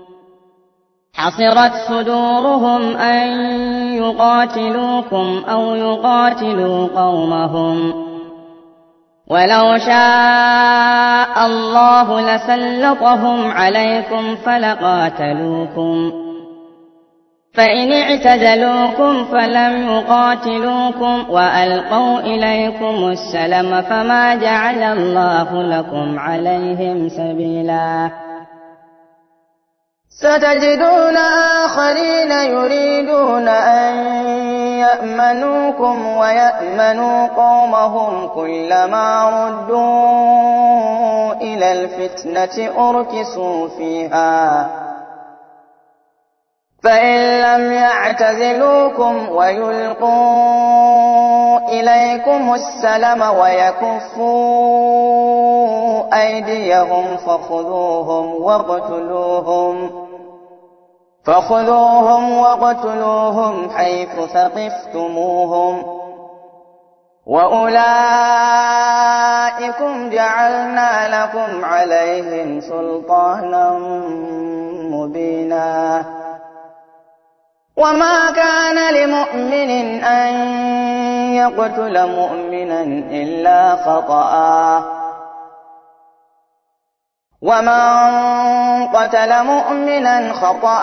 حصرت صدورهم أن يقاتلوكم أو يقاتلوا قومهم ولو شاء الله لسلطهم عليكم فلقاتلوكم فإن اعتزلوكم فلم يقاتلوكم وألقوا إليكم السلم فما جعل الله لكم عليهم سبيلا. ستجدون آخرين يريدون أن يأمنوكم ويأمنوا قومهم كلما ردوا إلى الفتنة أركسوا فيها فإن لم يعتزلوكم ويلقوا إليكم السلم ويكفوا أيديهم فخذوهم واقتلوهم فخذوهم واقتلوهم حيث ثقفتموهم وأولئكم جعلنا لكم عليهم سلطانا مبينا. وما كان لمؤمن أن يقتل مؤمنا إلا خطأ ومن قتل مؤمنا خطأ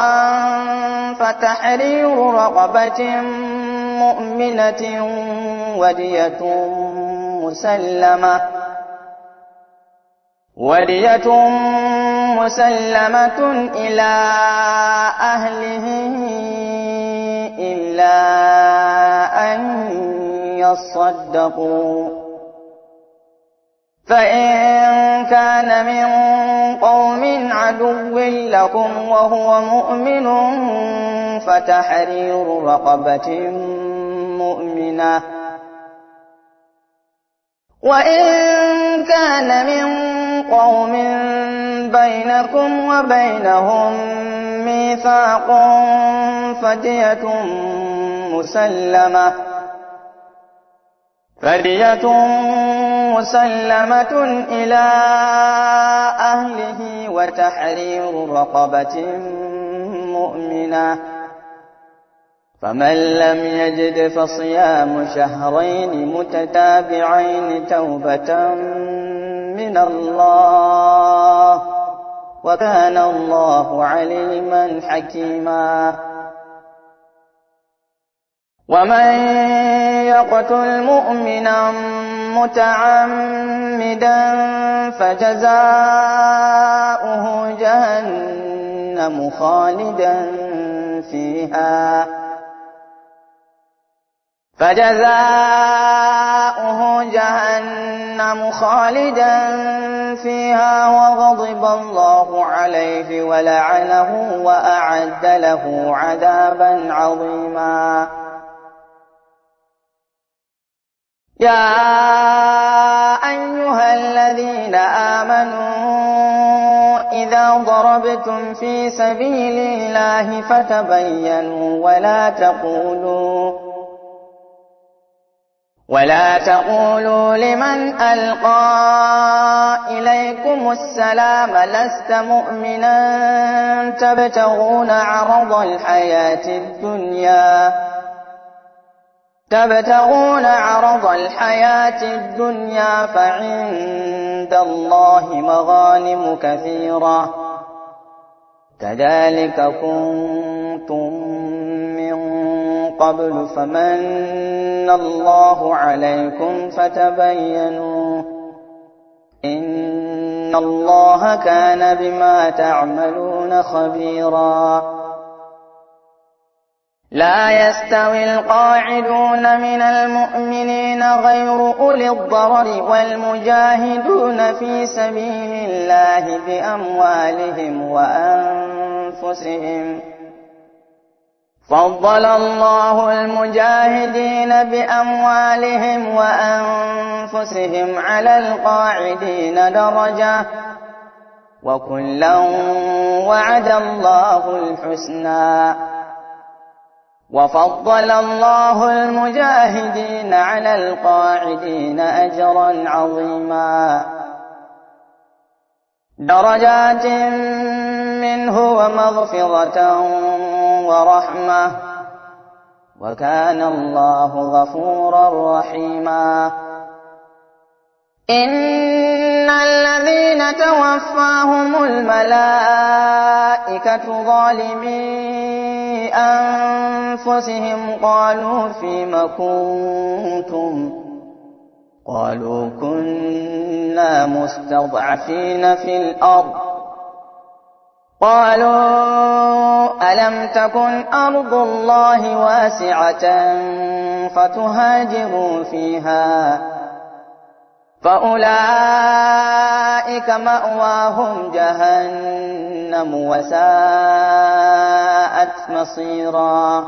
فتحرير رقبة مؤمنة ودية مسلمة ودية مسلمة إلى أهله إلا أن يصدقوا فإن كان من قوم عدو لكم وهو مؤمن فتحرير رقبة مؤمنة وإن كان من قوم بينكم وبينهم ميثاق فدية مسلمة فدية مسلمة إلى أهله وتحرير رقبة مؤمنة فمن لم يجد فصيام شهرين متتابعين توبة من الله وكان الله عليما حكيما ومن يقتل مؤمنا متعمدا فجزاؤه جهنم خالدا فيها فجزاؤه جهنم خالدا فيها وغضب الله عليه ولعنه وأعد له عذابا عظيما يا أيها الذين آمنوا إذا ضربتم في سبيل الله فتبينوا ولا تقولوا ولا تقولوا لمن ألقى إليكم السلام لست مؤمنا تبتغون عرض الحياة الدنيا تبتغون عرض الحياة الدنيا فعند الله مغانم كثيرة كذلك كنتم من قبل فمن الله عليكم فتبينوا إن الله كان بما تعملون خبيرا لا يستوي القاعدون من المؤمنين غير أولي الضرر والمجاهدون في سبيل الله بأموالهم وأنفسهم فضل الله المجاهدين بأموالهم وأنفسهم على القاعدين درجة وكلا وعد الله الحسنى وفضل الله المجاهدين على القاعدين أجرا عظيما درجات منه ومغفرة ورحمة وكان الله غفورا رحيما إن الذين توفاهم الملائكة ظالمي أنفسهم قالوا فيم كنتم قالوا كنا مستضعفين في الأرض قالوا ألم تكن أرض الله واسعة فتهاجروا فيها فأولئك مأواهم جهنم وساءت مصيرا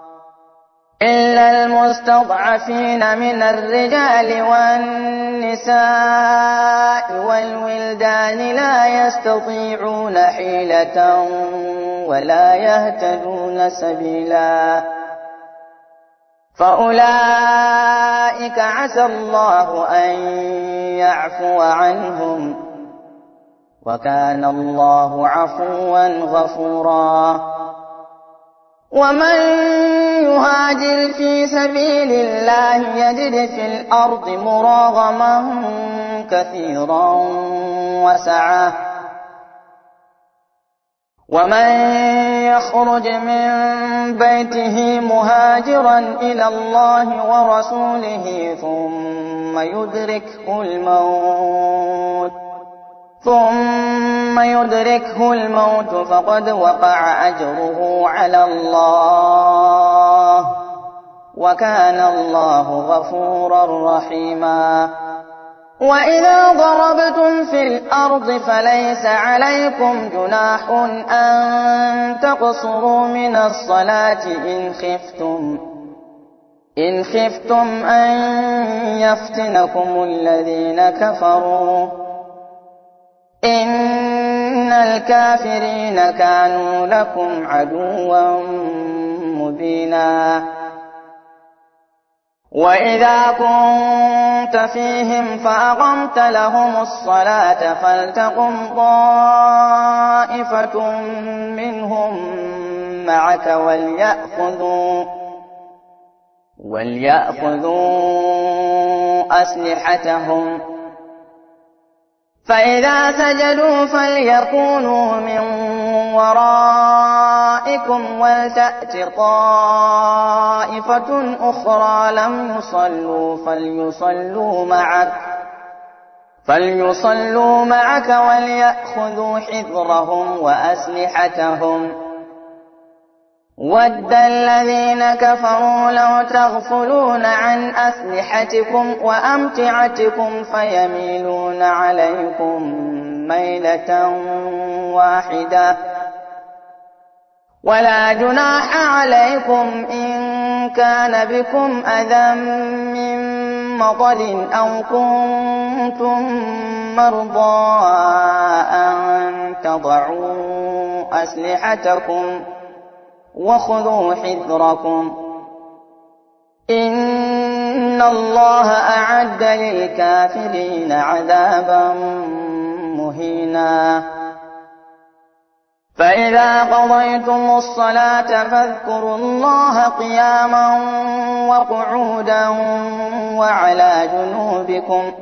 إلا المستضعفين من الرجال والنساء والولدان لا يستطيعون حيلة ولا يهتدون سبيلا فأولئك عسى الله أن يعفو عنهم وكان الله عفوا غفورا ومن يهاجر في سبيل الله يجد في الأرض مراغما كثيرا وسعة ومن يخرج من بيته مهاجرا إلى الله ورسوله ثم يدركه الموت ثم يدركه الموت فقد وقع أجره على الله وكان الله غفورا رحيما. وإذا ضربتم في الأرض فليس عليكم جناح أن تقصروا من الصلاة إن خفتم إن خفتم أن يفتنكم الذين كفروا إن الكافرين كانوا لكم عدوا مبينا. وإذا كنت فيهم فأقمت لهم الصلاة فلتقم طائفة منهم معك وليأخذوا وليأخذوا أسلحتهم فإذا سجدوا فليكونوا من ورائكم ولتأت طائفة أخرى لم يصلوا فليصلوا معك فليصلوا معك وليأخذوا حذرهم وأسلحتهم. ود الذين كفروا لو تغفلون عن أسلحتكم وأمتعتكم فيميلون عليكم ميلة واحدة ولا جناح عليكم إن كان بكم أذى من مطر أو كنتم مرضى أن تضعوا أسلحتكم وخذوا حذركم إن الله أعد للكافرين عذابا مهينا. فإذا قضيتم الصلاة فاذكروا الله قياما وقعودا وعلى جنوبكم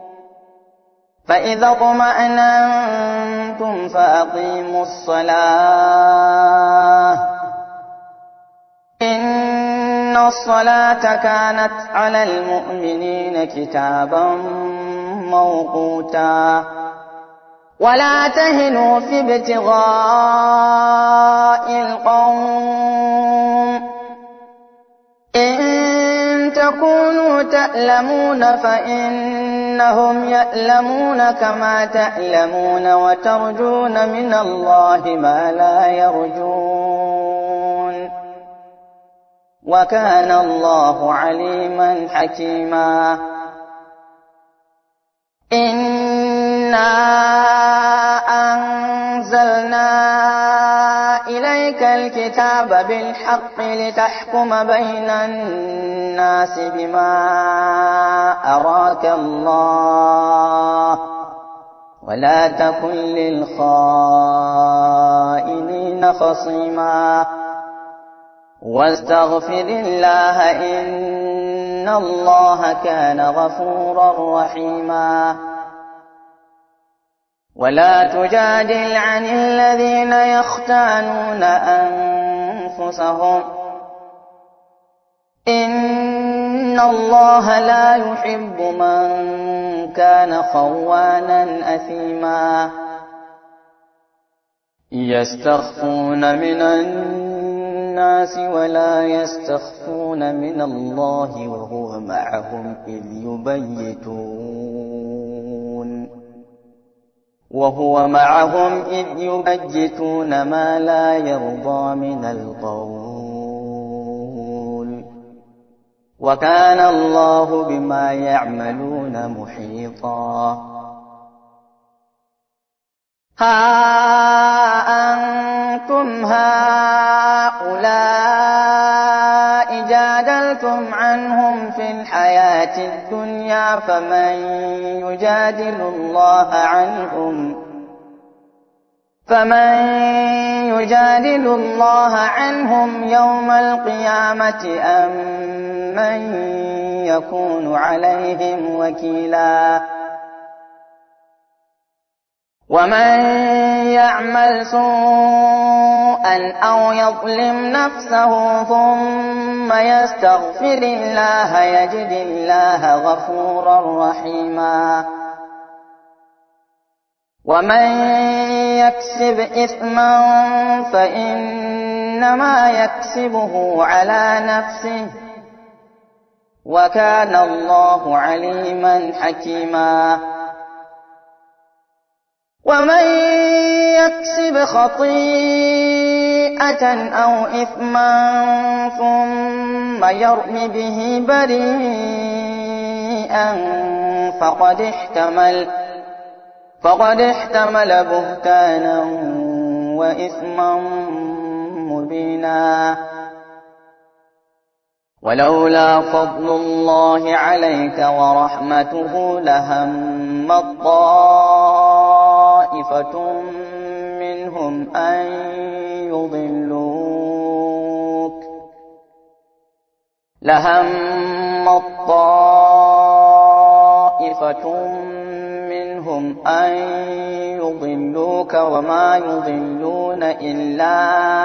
فإذا اطمأننتم فأقيموا الصلاة إن الصلاة كانت على المؤمنين كتابا موقوتا. ولا تهنوا في ابتغاء القوم إن تكونوا تألمون فإنهم يألمون كما تألمون وترجون من الله ما لا يرجون وكان الله عليما حكيما. إنا أنزلنا إليك الكتاب بالحق لتحكم بين الناس بما أراك الله ولا تكن للخائنين خصيما واستغفر الله إن الله كان غفورا رحيما. ولا تجادل عن الذين يختانون أنفسهم إن الله لا يحب من كان خوانا أثيما. يستخفون من الناس ولا يستخفون من الله وهو معهم إذ يبيتون وهو معهم إذ يبيتون ما لا يرضى من القول وكان الله بما يعملون محيطا. ها أنتم هؤلاء جادلتم عنهم في الحياة الدنيا فمن يجادل الله عنهم فمن يجادل الله عنهم يوم القيامة أم من يكون عليهم وكيلا ومن يعمل سوءا أو يظلم نفسه ثم يستغفر الله يجد الله غفورا رحيما ومن يكسب إثما فإنما يكسبه على نفسه وكان الله عليما حكيما ومن يكسب خطيئة أو إثما ثم يرم به بريئا فقد احتمل فقد احتمل بهتانا وإثما مبينا ولولا فضل الله عليك ورحمته لهمت طائفة منهم أن يضلوك لهمت طائفة منهم أن يضلوك وما يضلون إلا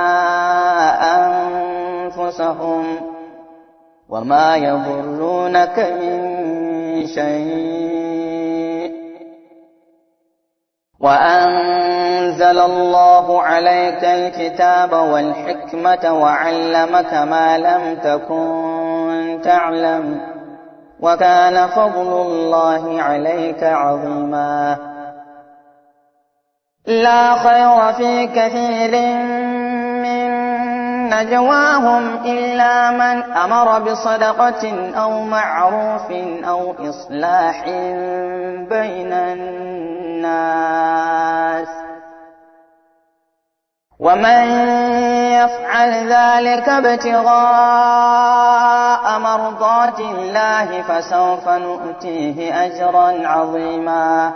أنفسهم وما يضرونك من شيء وأنزل الله عليك الكتاب والحكمة وعلمك ما لم تكن تعلم وكان فضل الله عليك عظيما لا خير في كثير من نجواهم إلا من أمر بصدقة أو معروف أو إصلاح بين الناس ومن يفعل ذلك ابتغاء مرضات الله فسوف نؤتيه أجرا عظيما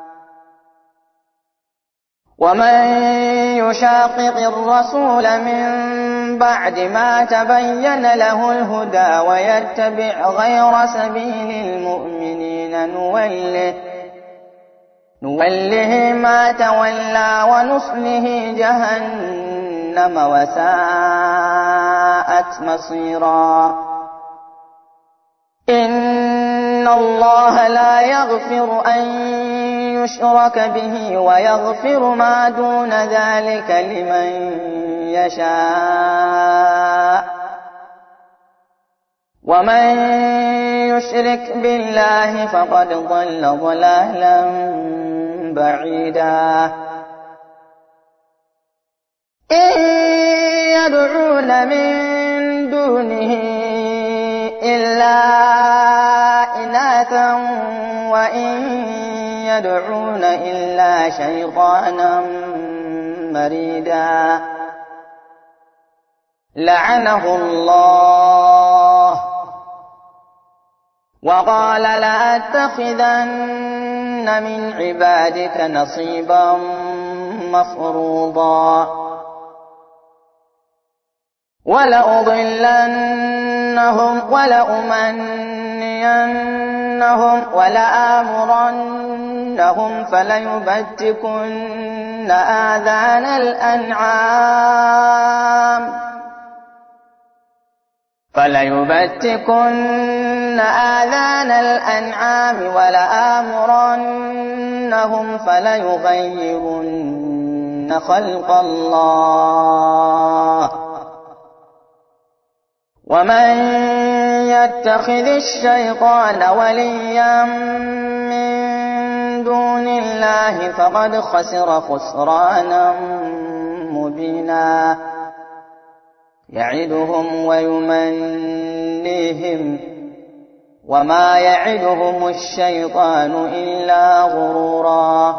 ومن يشاقق الرسول من بعد ما تبين له الهدى ويتبع غير سبيل المؤمنين نوله نوله ما تولى ونصله جهنم وساءت مصيرا إن الله لا يغفر أن يشرك به ويغفر ما دون ذلك لمن يشاء ومن يشرك بالله فقد ضل ضلالا بعيدا إن يدعون من دونه إلا إناثا وإن يدعون إلا شيطانا مريدا لعنه الله وقال لأتخذن من عبادك نصيبا مفروضا ولأضلنهم ولأمنينهم ولآمرنهم فليبتكن آذان الأنعام فليبتكن آذان الأنعام ولآمرنهم فليغيرن خلق الله ومن يتخذ الشيطان وليا من دون الله فقد خسر خسرانا مبينا يعدهم ويمنيهم وما يعدهم الشيطان إلا غرورا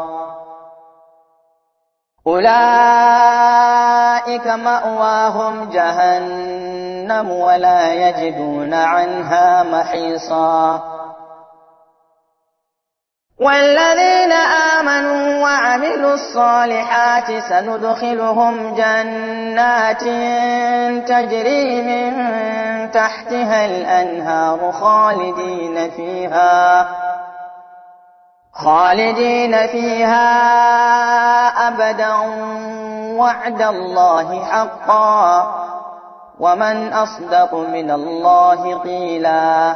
أولئك مأواهم جهنم ولا يجدون عنها محيصا والذين آمنوا وعملوا الصالحات سندخلهم جنات تجري من تحتها الأنهار خالدين فيها خالدين فيها أبدا وعد الله حقا ومن أصدق من الله قيلا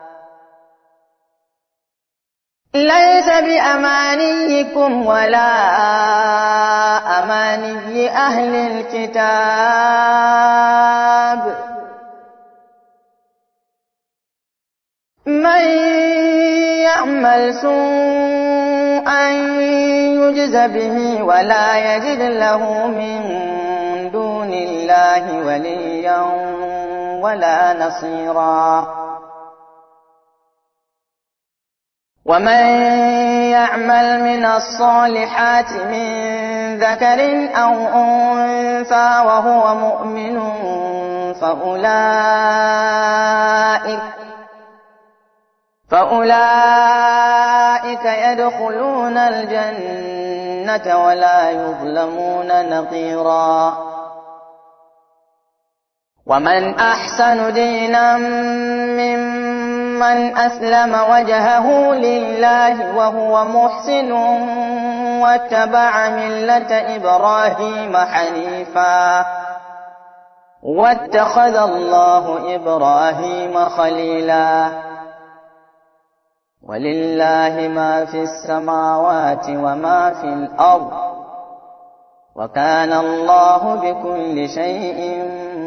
ليس بأمانيكم ولا أماني أهل الكتاب من يعمل سوءا يجز به ولا يجد له من دون الله وليا ولا نصيرا ومن يعمل من الصالحات من ذكر أو أنثى وهو مؤمن فأولئك فأولئك يدخلون الجنة ولا يظلمون نقيرا ومن أحسن دينا ممن أسلم وجهه لله وهو محسن واتبع ملة إبراهيم حنيفا واتخذ الله إبراهيم خليلا ولله ما في السماوات وما في الأرض وكان الله بكل شيء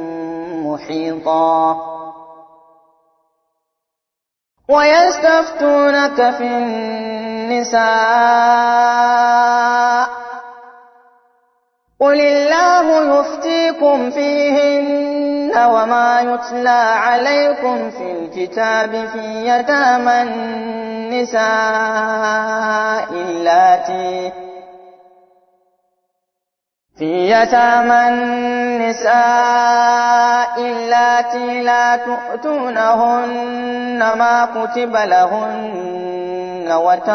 محيطا ويستفتونك في النساء قل الله يفتيكم فيهن وما يتلى عليكم في الكتاب في يتامى النساء اللاتي في يتامى النساء اللاتي لا تؤتونهن ما كتب لهن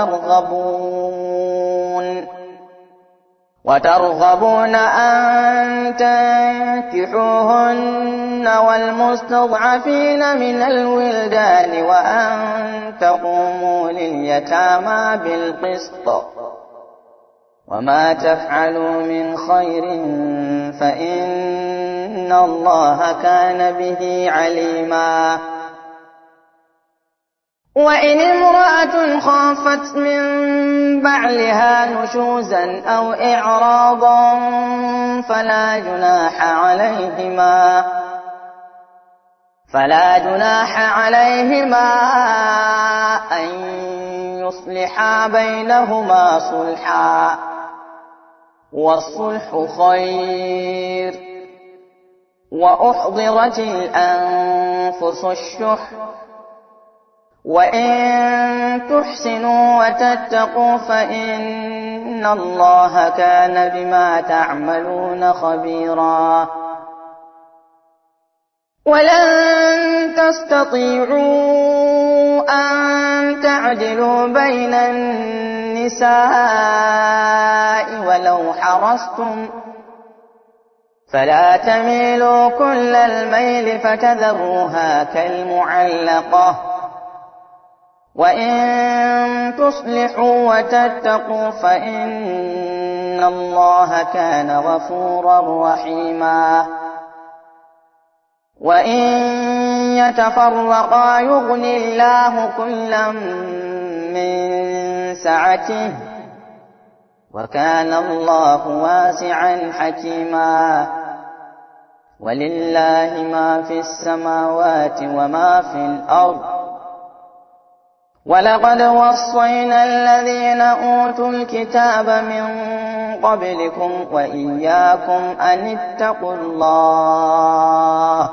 وترغبون وترغبون أن تنكحوهن والمستضعفين من الولدان وأن تقوموا لليتامى بالقسط وما تفعلوا من خير فإن الله كان به عليما وإن امرأة خافت من بعلها نشوزا أو إعراضا فلا جناح عليهما فلا جناح عليهما أن يصلحا بينهما صلحا والصلح خير وأحضرت الأنفس الشح وإن تحسنوا وتتقوا فإن الله كان بما تعملون خبيرا ولن تستطيعوا أن تعدلوا بين النساء ولو حرصتم فلا تميلوا كل الميل فتذروها كالمعلقة وإن تصلحوا وتتقوا فإن الله كان غفورا رحيما وإن يتفرقا يغن الله كلا من سعته وكان الله واسعا حكيما ولله ما في السماوات وما في الأرض ولقد وصينا الذين أوتوا الكتاب من قبلكم وإياكم أن اتقوا الله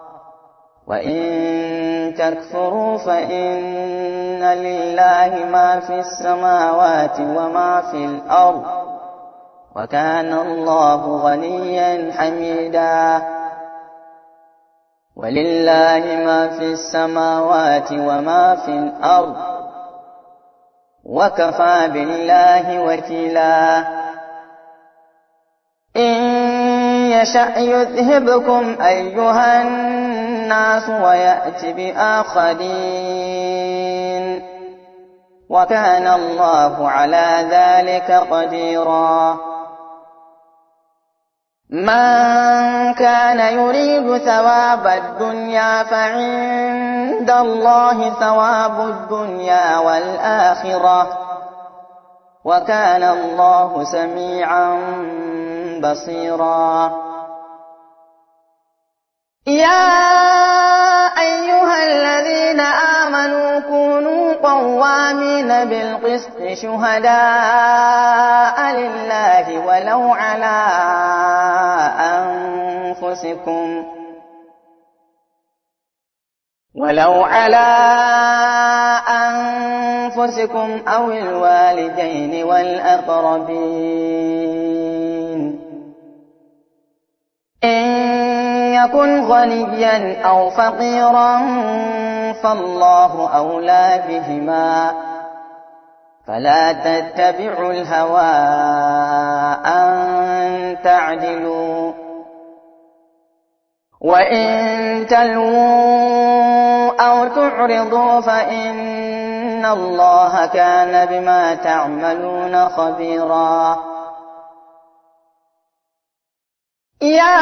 وإن تكفروا فإن لله ما في السماوات وما في الأرض وكان الله غنيا حميدا ولله ما في السماوات وما في الأرض وكفى بالله وكيلا إن يشأ يذهبكم أيها الناس ويأت بآخرين وكان الله على ذلك قديرا من كان يريد ثواب الدنيا فعند الله ثواب الدنيا والآخرة وكان الله سميعا بصيرا يا أيها الذين آمنوا كونوا قوامين بالقسط شهداء لله ولو على أنفسكم ولو على أنفسكم أو الوالدين والأقربين إن يكن غنيا أو فقيرا فالله أولى بهما فلا تتبعوا الهوى أن تعدلوا وإن تلووا أو تعرضوا فإن الله كان بما تعملون خبيرا يا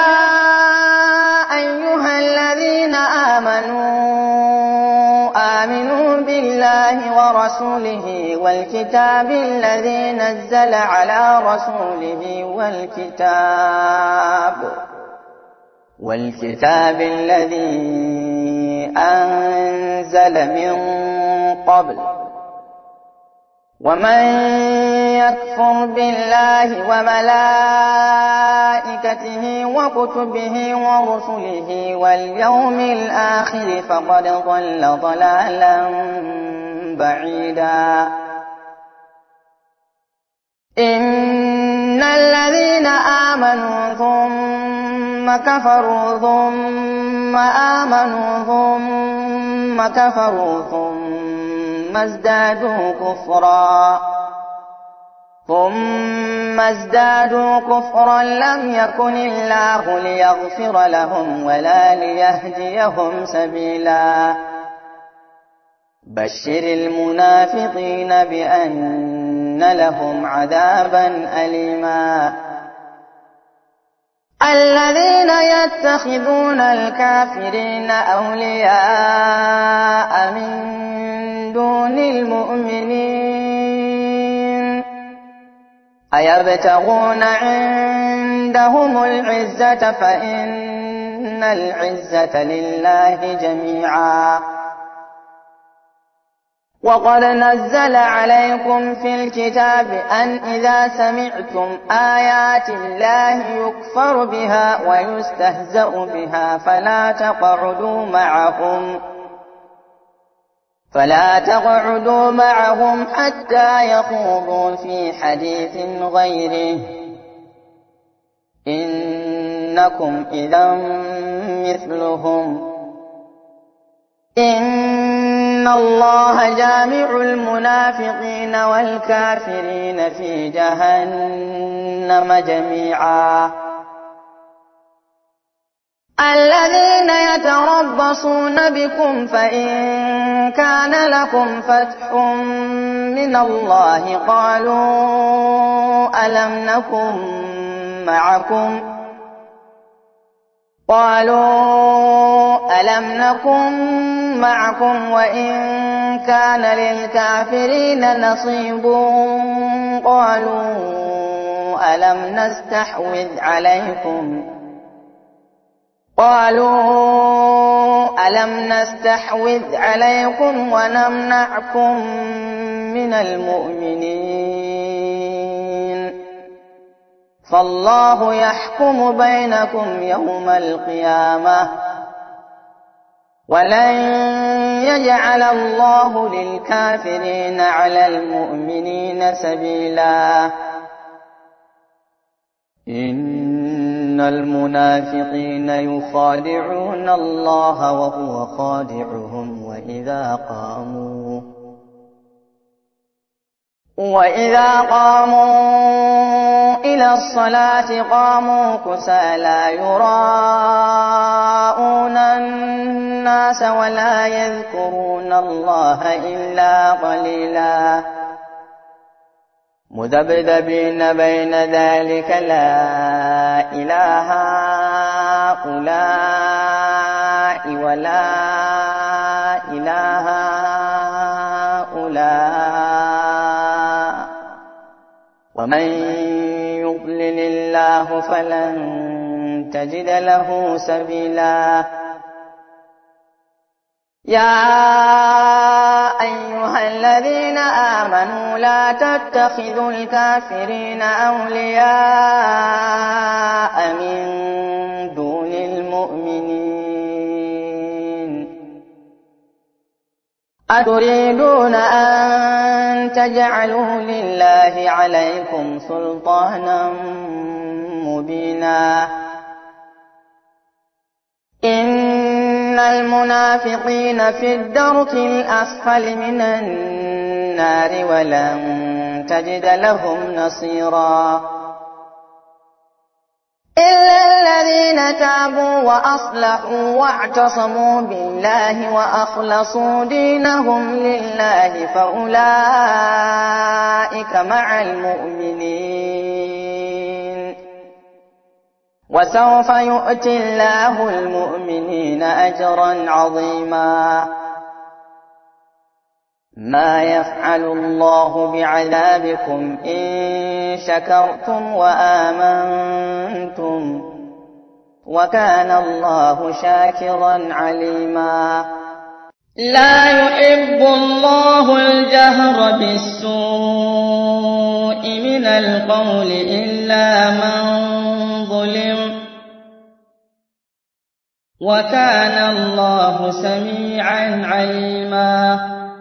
أيها الذين آمنوا آمنوا بالله ورسوله والكتاب الذي نزل على رسوله والكتاب والكتاب الذي أنزل من قبل ومن يكفر بالله وملائكته وكتبه ورسله واليوم الآخر فقد ضل ضلالا بعيدا إن الذين آمنوا ثم كفروا ثم آمنوا ثم كفروا ثم ازدادوا كفرا ثم ازدادوا كفرا لم يكن الله ليغفر لهم ولا ليهديهم سبيلا بشر المنافقين بأن لهم عذابا أليما الذين يتخذون الكافرين أولياء من دون المؤمنين أيبتغون عندهم العزة فإن العزة لله جميعا وقد نزل عليكم في الكتاب أن إذا سمعتم آيات الله يكفر بها ويستهزأ بها فلا تقعدوا معهم فلا تقعدوا معهم حتى يخوضوا في حديث غيره إنكم إذا مثلهم إن الله جامع المنافقين والكافرين في جهنم جميعا الذين يتربصون بكم فإن كان لكم فتح من الله قالوا ألم نكن معكم قالوا ألم نكن معكم وإن كان للكافرين نصيب قالوا ألم نستحوذ عليكم قالوا ألم نستحوذ عليكم ونمنعكم من المؤمنين فالله يحكم بينكم يوم القيامة ولن يجعل الله للكافرين على المؤمنين سبيلا إن المنافقين يخادعون الله وهو خادعهم وإذا قاموا وإذا قاموا إلى الصلاة قاموا كسالى يراءون الناس ولا يذكرون الله إلا قليلا مذبذبين بين ذلك لا إله هؤلاء ولا إله هؤلاء ومن يضلل الله فلن تجد له سبيلا يا أيها الذين آمنوا لا تتخذوا الكافرين أولياء من دون المؤمنين أتريدون أن تجعلوا لله عليكم سلطانا مبينا إن المنافقين في الدرك الأسفل من النار ولن تجد لهم نصيرا إلا الذين تابوا وأصلحوا واعتصموا بالله وأخلصوا دينهم لله فأولئك مع المؤمنين وسوف يؤتي الله المؤمنين أجرا عظيما ما يفعل الله بعذابكم إن شكرتم وآمنتم وكان الله شاكرا عليما لا يحب الله الجهر بالسوء من القول إلا من ظلم وكان الله سميعا عليما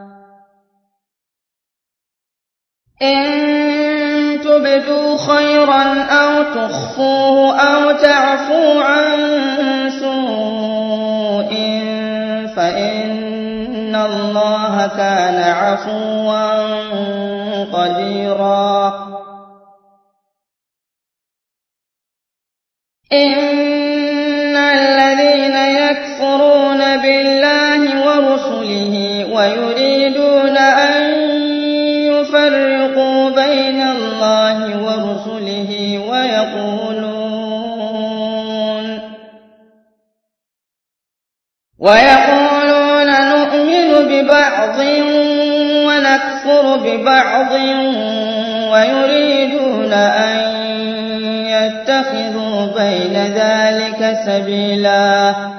إن تبدوا خيرا أو تخفوه أو تعفوا عن سوء فإن الله كان عفوا قديرا إن الذين يكفرون بالله ورسله ويريدون أن يفرقوا بين الله ورسله ويقولون ويقولون نؤمن ببعض ونكفر ببعض ويريدون أن يتخذوا بين ذلك سبيلا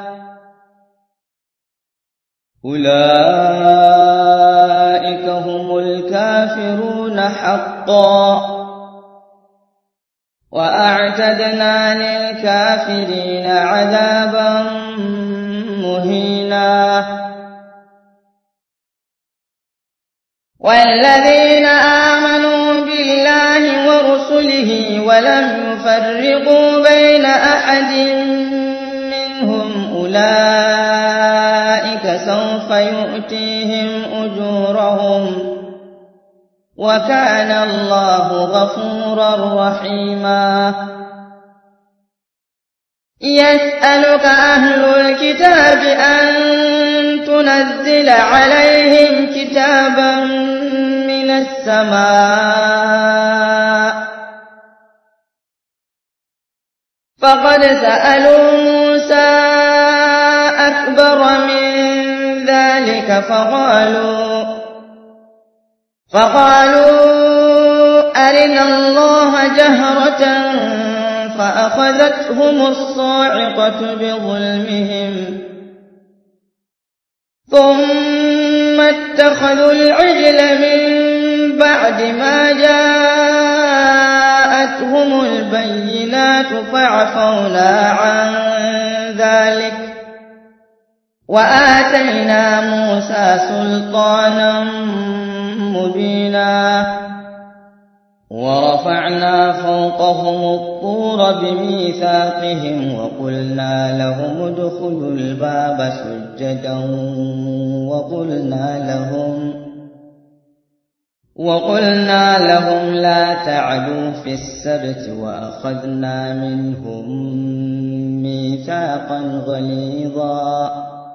أولئك هم الكافرون حقا وأعتدنا للكافرين عذابا مهينا والذين آمنوا بالله ورسله ولم يفرقوا بين أحد منهم أولئك سوف يؤتيهم أجورهم وكان الله غفورا رحيما يسألك أهل الكتاب أن تنزل عليهم كتابا من السماء فقد سألوا موسى أكبر من ذلك فقالوا فقالوا أرنا الله جهرة فأخذتهم الصاعقة بظلمهم ثم اتخذوا العجل من بعد ما جاءتهم البينات فعفونا عن ذلك وآتينا موسى سلطانا مبينا ورفعنا فوقهم الطور بميثاقهم وقلنا لهم ادخلوا الباب سجدا وقلنا لهم وقلنا لهم لا تعدوا في السبت وأخذنا منهم ميثاقا غليظا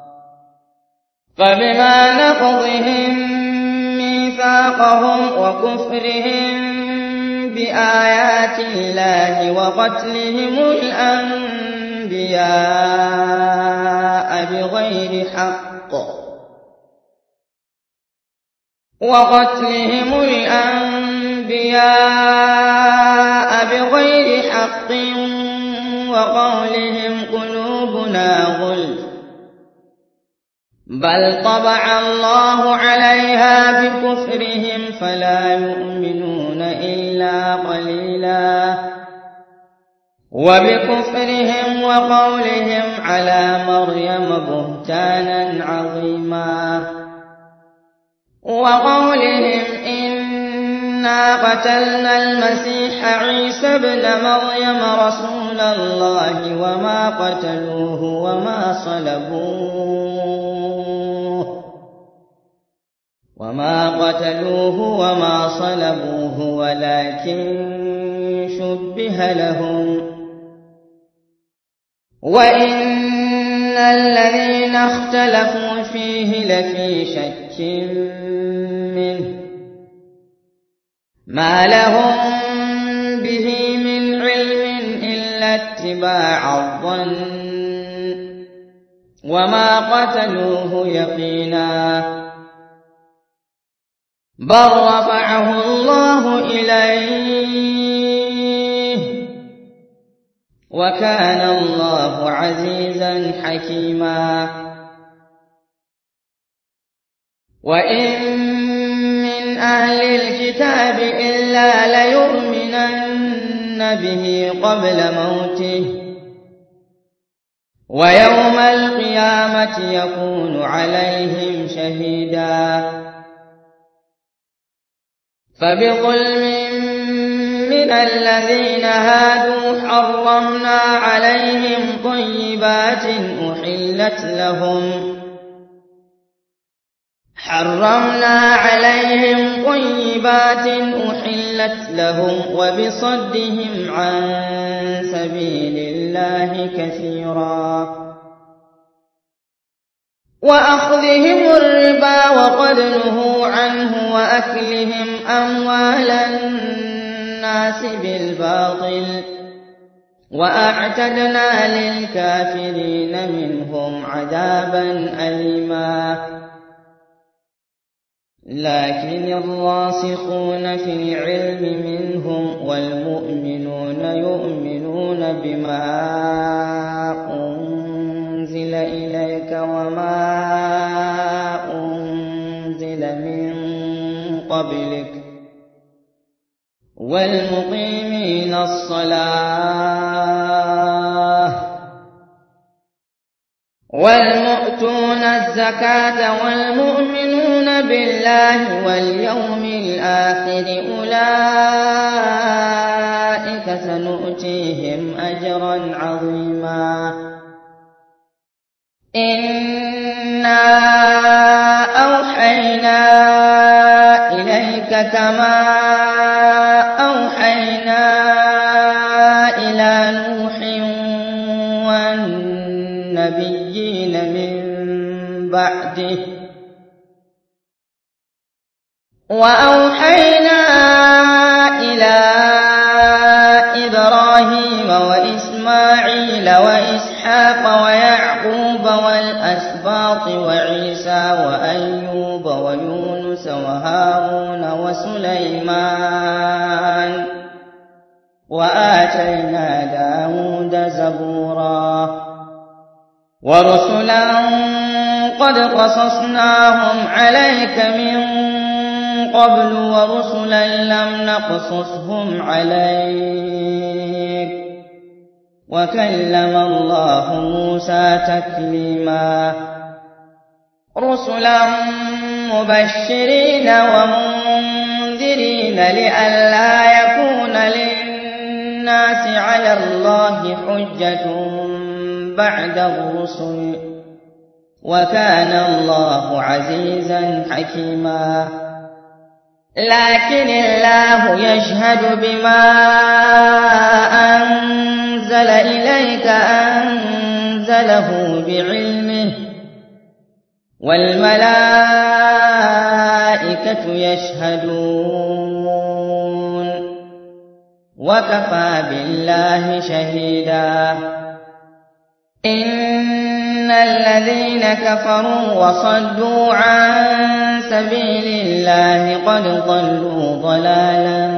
فبما نقضهم ميثاقهم وكفرهم بآيات الله وقتلهم الأنبياء بغير حق وقتلهم الأنبياء بغير حق وقولهم قلوبنا غلف بل طبع الله عليها بكفرهم فلا يؤمنون إلا قليلا وبكفرهم وقولهم على مريم بهتانا عظيما وقولهم إنا قتلنا المسيح عيسى ابن مريم رسول الله وما قتلوه وما صلبوه وما قتلوه وما صلبوه ولكن شبه لهم وإن الذين اختلفوا فيه لفي شك منه ما لهم به من علم إلا اتباع الظن وما قتلوه يقينا بل رفعه الله إليه وكان الله عزيزا حكيما وإن من أهل الكتاب إلا ليؤمنن به قبل موته ويوم القيامة يكون عليهم شهيدا فبظلم من الذين هادوا حرمنا عليهم طيبات أحلت لهم حرمنا عليهم طيبات أحلت لهم وبصدهم عن سبيل الله كثيرا وأخذهم الربا وقد نهوا عنه وأكلهم أموال الناس بالباطل وأعتدنا للكافرين منهم عذابا أليما لكن الراسخون في العلم منهم والمؤمنون يؤمنون بما أنزل إليك وما أنزل من قبلك والمقيمين الصلاة والمؤتون الزكاة والمؤمنون بالله واليوم الآخر أولئك سنؤتيهم أجرا عظيما إنا أوحينا إليك كما أوحينا إلى نوح والنبيين من بعده وأوحينا إلى إبراهيم وإسماعيل وإسحاق ويعقوب والأسباط وعيسى وأيوب ويونس وهارون وسليمان وآتينا داود زبورا ورسلا قد قصصناهم عليك من قبل ورسلا لم نقصصهم عليك وكلم الله موسى تكليما رسلا مبشرين ومنذرين لئلا يكون للناس على الله حجة بعد الرسل وكان الله عزيزا حكيما لكن الله يشهد بما أنزل إليك أنزله بعلمه والملائكة يشهدون وكفى بالله شهيدا إن الذين كفروا وصدوا عن سبيل الله قد ضلوا ضلالا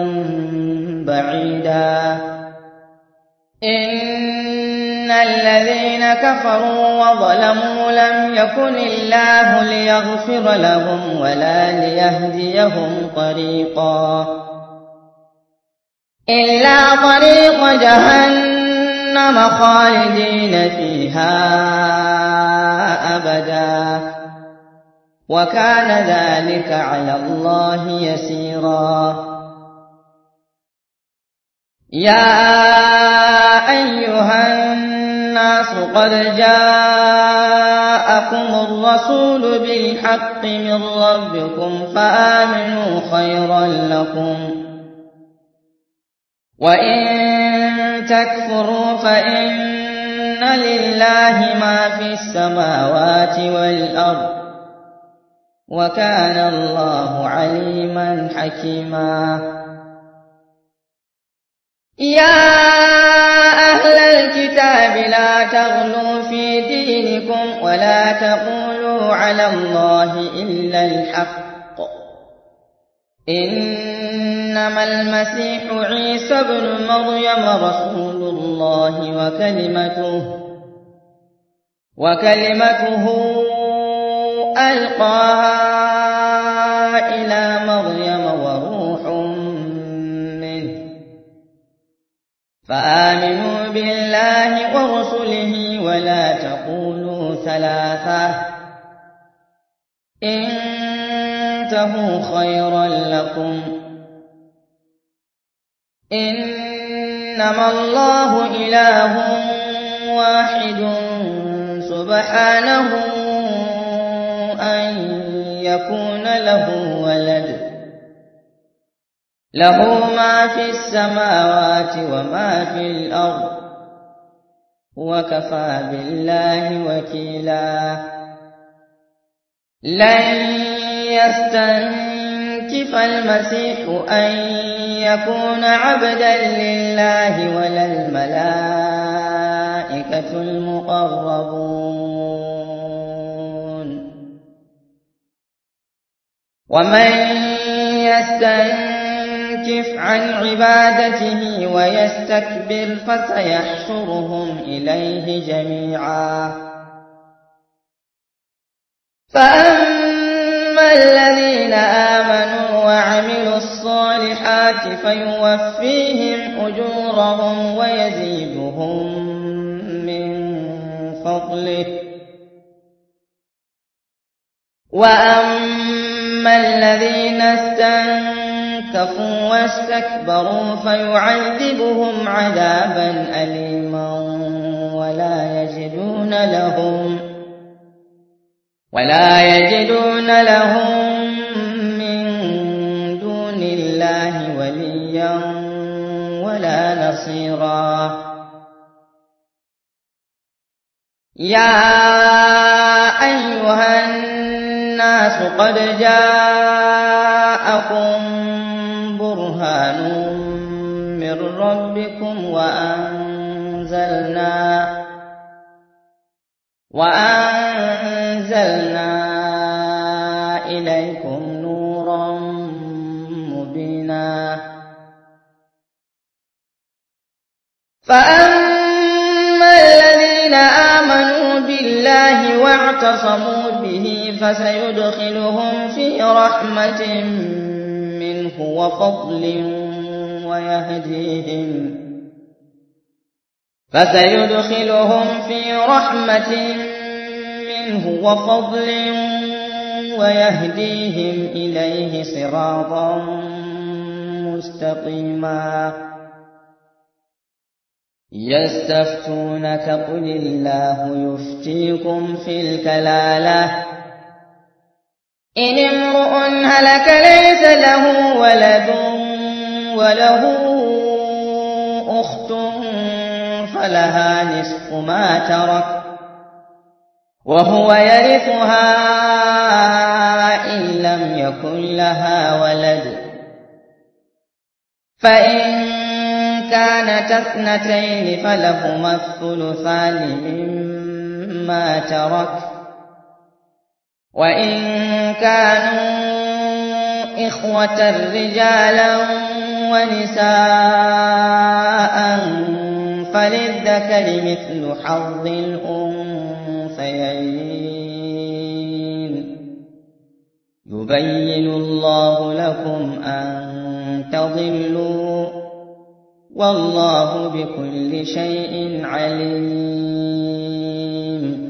بعيدا إن الذين كفروا وظلموا لم يكن الله ليغفر لهم ولا ليهديهم طريقا إلا طريق جهنم خالدين فيها أبدا وكان ذلك على الله يسيرا يا أيها الناس قد جاءكم الرسول بالحق من ربكم فآمنوا خيرا لكم وإن تكفروا فإن لله ما في السماوات والأرض وكان الله عليما حكيما يا أهل الكتاب لا تغلوا في دينكم ولا تقولوا على الله إلا الحق إنما المسيح عيسى ابن مريم رسول الله وكلمته وكلمته ألقاها إلى مريم وروح منه فآمنوا بالله ورسله ولا تقولوا ثلاثة انتهوا خيرا لكم إنما الله إله واحد سبحانه أن يكون له ولد له ما في السماوات وما في الأرض وكفى بالله وكيلا لن يستنكف المسيح أن يكون عبدا لله ولا الملائكة المقربون ومن يستنكف عن عبادته ويستكبر فسيحشرهم إليه جميعا فأما الذين آمنوا وعملوا الصالحات فيوفيهم أجورهم ويزيدهم من فضله وأما الذين استنكفوا واستكبروا فيعذبهم عذابا أليما ولا يجدون لهم ولا يجدون لهم من دون الله وليا ولا نصيرا يا أيها الناس قد جاءكم برهان من ربكم وأنزلنا وأنزلنا إليكم نورا مبينا فأما الذين آمنوا بالله واعتصموا به فسيدخلهم في رحمة منه وفضل ويهديهم فسيدخلهم في رحمة منه وفضل ويهديهم إليه صراطا مستقيما يستفتونك قل الله يفتيكم في الكلالة إن امرؤ هلك ليس له وله أخت فلها نصف ما ترك وهو يرثها إن لم يكن لها ولد فإن كانت اثنتين فلهما الثلثان مما ترك وإن كانوا إخوة رجالا ونساء فللذكر مثل حظ الأنثيين يبين الله لكم أن تضلوا والله بكل شيء عليم